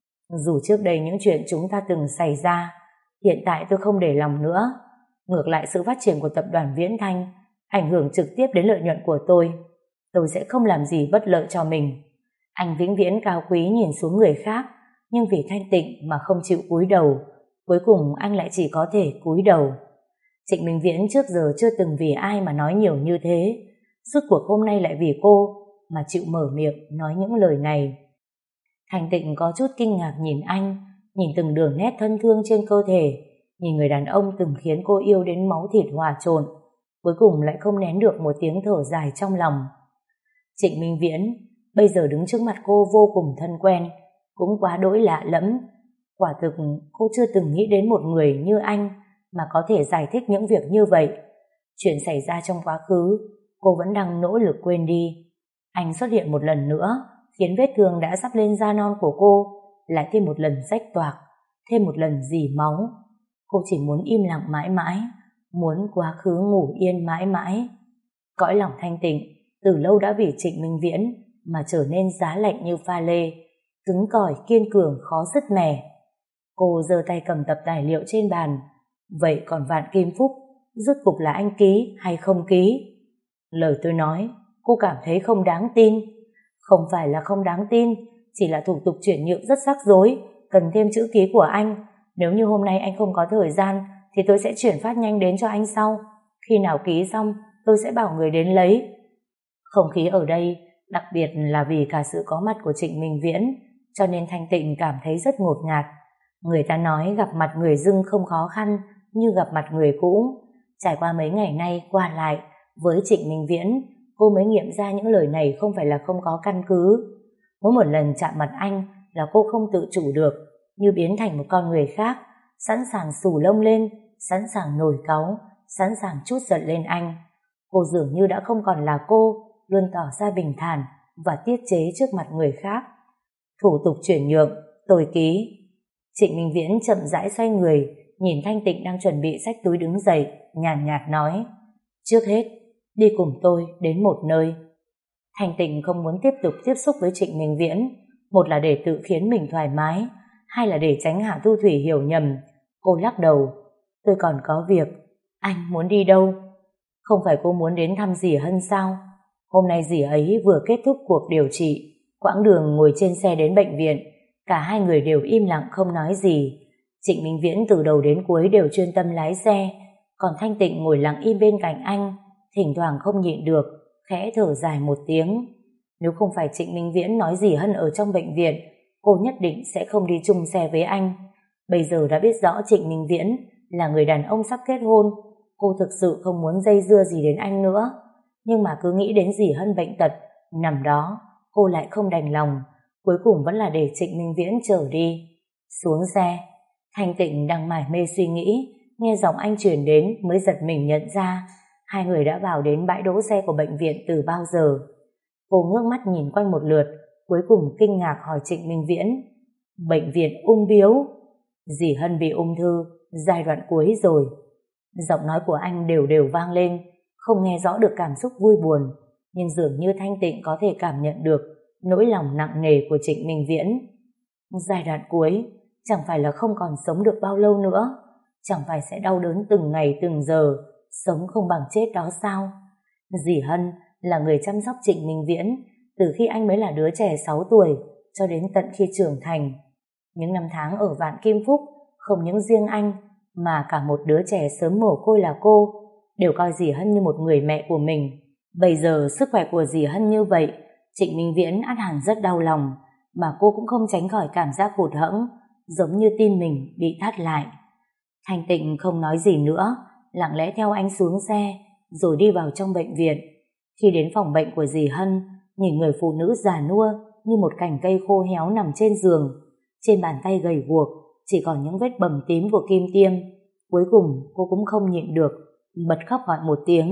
dù trước đây những chuyện chúng ta từng xảy ra, hiện tại tôi không để lòng nữa. Ngược lại, sự phát triển của tập đoàn Viễn Thanh ảnh hưởng trực tiếp đến lợi nhuận của tôi. Tôi sẽ không làm gì bất lợi cho mình. Anh vĩnh viễn cao quý nhìn xuống người khác, nhưng vì Thanh Tịnh mà không chịu cúi đầu. Cuối cùng anh lại chỉ có thể cúi đầu. Trịnh Minh Viễn trước giờ chưa từng vì ai mà nói nhiều như thế. Suốt cuộc hôm nay lại vì cô mà chịu mở miệng nói những lời này. Thanh Tịnh có chút kinh ngạc nhìn anh, nhìn từng đường nét thân thương trên cơ thể, nhìn người đàn ông từng khiến cô yêu đến máu thịt hòa trộn. Cuối cùng lại không nén được một tiếng thở dài trong lòng. Trịnh Minh Viễn bây giờ đứng trước mặt cô vô cùng thân quen, cũng quá đỗi lạ lẫm. Quả thực cô chưa từng nghĩ đến một người như anh mà có thể giải thích những việc như vậy. Chuyện xảy ra trong quá khứ cô vẫn đang nỗ lực quên đi. Anh xuất hiện một lần nữa, khiến vết thương đã sắp lên da non của cô lại thêm một lần rách toạc, thêm một lần rỉ máu. Cô chỉ muốn im lặng mãi mãi, muốn quá khứ ngủ yên mãi mãi. Cõi lòng Thanh Tịnh từ lâu đã vì Trịnh Minh Viễn mà trở nên giá lạnh như pha lê, cứng cỏi kiên cường khó dứt mẻ. Cô giơ tay cầm tập tài liệu trên bàn. Vậy còn Vạn Kim Phúc, rốt cục là anh ký hay không ký? Lời tôi nói cô cảm thấy không đáng tin. Không phải là không đáng tin, chỉ là thủ tục chuyển nhượng rất rắc rối, cần thêm chữ ký của anh. Nếu như hôm nay anh không có thời gian thì tôi sẽ chuyển phát nhanh đến cho anh sau. Khi nào ký xong tôi sẽ bảo người đến lấy. Không khí ở đây, đặc biệt là vì cả sự có mặt của Trịnh Minh Viễn, cho nên Thanh Tịnh cảm thấy rất ngột ngạt. Người ta nói gặp mặt người dưng không khó khăn như gặp mặt người cũ. Trải qua mấy ngày nay qua lại với Trịnh Minh Viễn, cô mới nghiệm ra những lời này không phải là không có căn cứ. Mỗi một lần chạm mặt anh là cô không tự chủ được, như biến thành một con người khác, sẵn sàng xù lông lên, sẵn sàng nổi cáu, sẵn sàng trút giận lên anh. Cô dường như đã không còn là cô, luôn tỏ ra bình thản và tiết chế trước mặt người khác. Thủ tục chuyển nhượng, tôi ký. Trịnh Minh Viễn chậm rãi xoay người, nhìn Thanh Tịnh đang chuẩn bị xách túi đứng dậy, nhàn nhạt, nhạt nói: trước hết, đi cùng tôi đến một nơi. Thanh Tịnh không muốn tiếp tục tiếp xúc với Trịnh Minh Viễn, một là để tự khiến mình thoải mái, hai là để tránh Hạ Thu Thủy hiểu nhầm. Cô lắc đầu: tôi còn có việc. Anh muốn đi đâu? Không phải cô muốn đến thăm dì Hân sao? Hôm nay dì ấy vừa kết thúc cuộc điều trị. Quãng đường ngồi trên xe đến bệnh viện, cả hai người đều im lặng không nói gì. Trịnh Minh Viễn từ đầu đến cuối đều chuyên tâm lái xe, còn Thanh Tịnh ngồi lặng im bên cạnh anh, thỉnh thoảng không nhịn được khẽ thở dài một tiếng. Nếu không phải Trịnh Minh Viễn nói dì Hân ở trong bệnh viện, cô nhất định sẽ không đi chung xe với anh. Bây giờ đã biết rõ Trịnh Minh Viễn là người đàn ông sắp kết hôn, cô thực sự không muốn dây dưa gì đến anh nữa. Nhưng mà cứ nghĩ đến dì Hân bệnh tật nằm đó, cô lại không đành lòng. Cuối cùng vẫn là để Trịnh Minh Viễn chở đi. Xuống xe, Thanh Tịnh đang mải mê suy nghĩ, nghe giọng anh truyền đến mới giật mình nhận ra hai người đã vào đến bãi đỗ xe của bệnh viện từ bao giờ. Cô ngước mắt nhìn quanh một lượt, cuối cùng kinh ngạc hỏi Trịnh Minh Viễn: bệnh viện ung biếu? Dì Hân bị ung thư giai đoạn cuối rồi. Giọng nói của anh đều đều vang lên, không nghe rõ được cảm xúc vui buồn, nhưng dường như Thanh Tịnh có thể cảm nhận được nỗi lòng nặng nề của Trịnh Minh Viễn. Giai đoạn cuối chẳng phải là không còn sống được bao lâu nữa, chẳng phải sẽ đau đớn từng ngày từng giờ, sống không bằng chết đó sao? Dì Hân là người chăm sóc Trịnh Minh Viễn từ khi anh mới là đứa trẻ sáu tuổi cho đến tận khi trưởng thành. Những năm tháng ở Vạn Kim Phúc, không những riêng anh mà cả một đứa trẻ sớm mồ côi là cô đều coi dì Hân như một người mẹ của mình. Bây giờ sức khỏe của dì Hân như vậy, Trịnh Minh Viễn ắt hẳn rất đau lòng, mà cô cũng không tránh khỏi cảm giác hụt hẫng, giống như tim mình bị thắt lại. Thanh Tịnh không nói gì nữa, lặng lẽ theo anh xuống xe rồi đi vào trong bệnh viện. Khi đến phòng bệnh của dì Hân, nhìn người phụ nữ già nua như một cành cây khô héo nằm trên giường, trên bàn tay gầy guộc chỉ còn những vết bầm tím của kim tiêm. Cuối cùng cô cũng không nhịn được, bật khóc gọi một tiếng: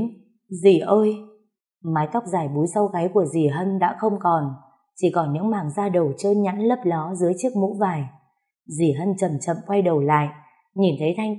Dì ơi! Mái tóc dài búi sau gáy của dì Hân đã không còn, chỉ còn những mảng da đầu trơn nhẵn lấp ló dưới chiếc mũ vải. Dì Hân chậm chậm quay đầu lại, nhìn thấy Thanh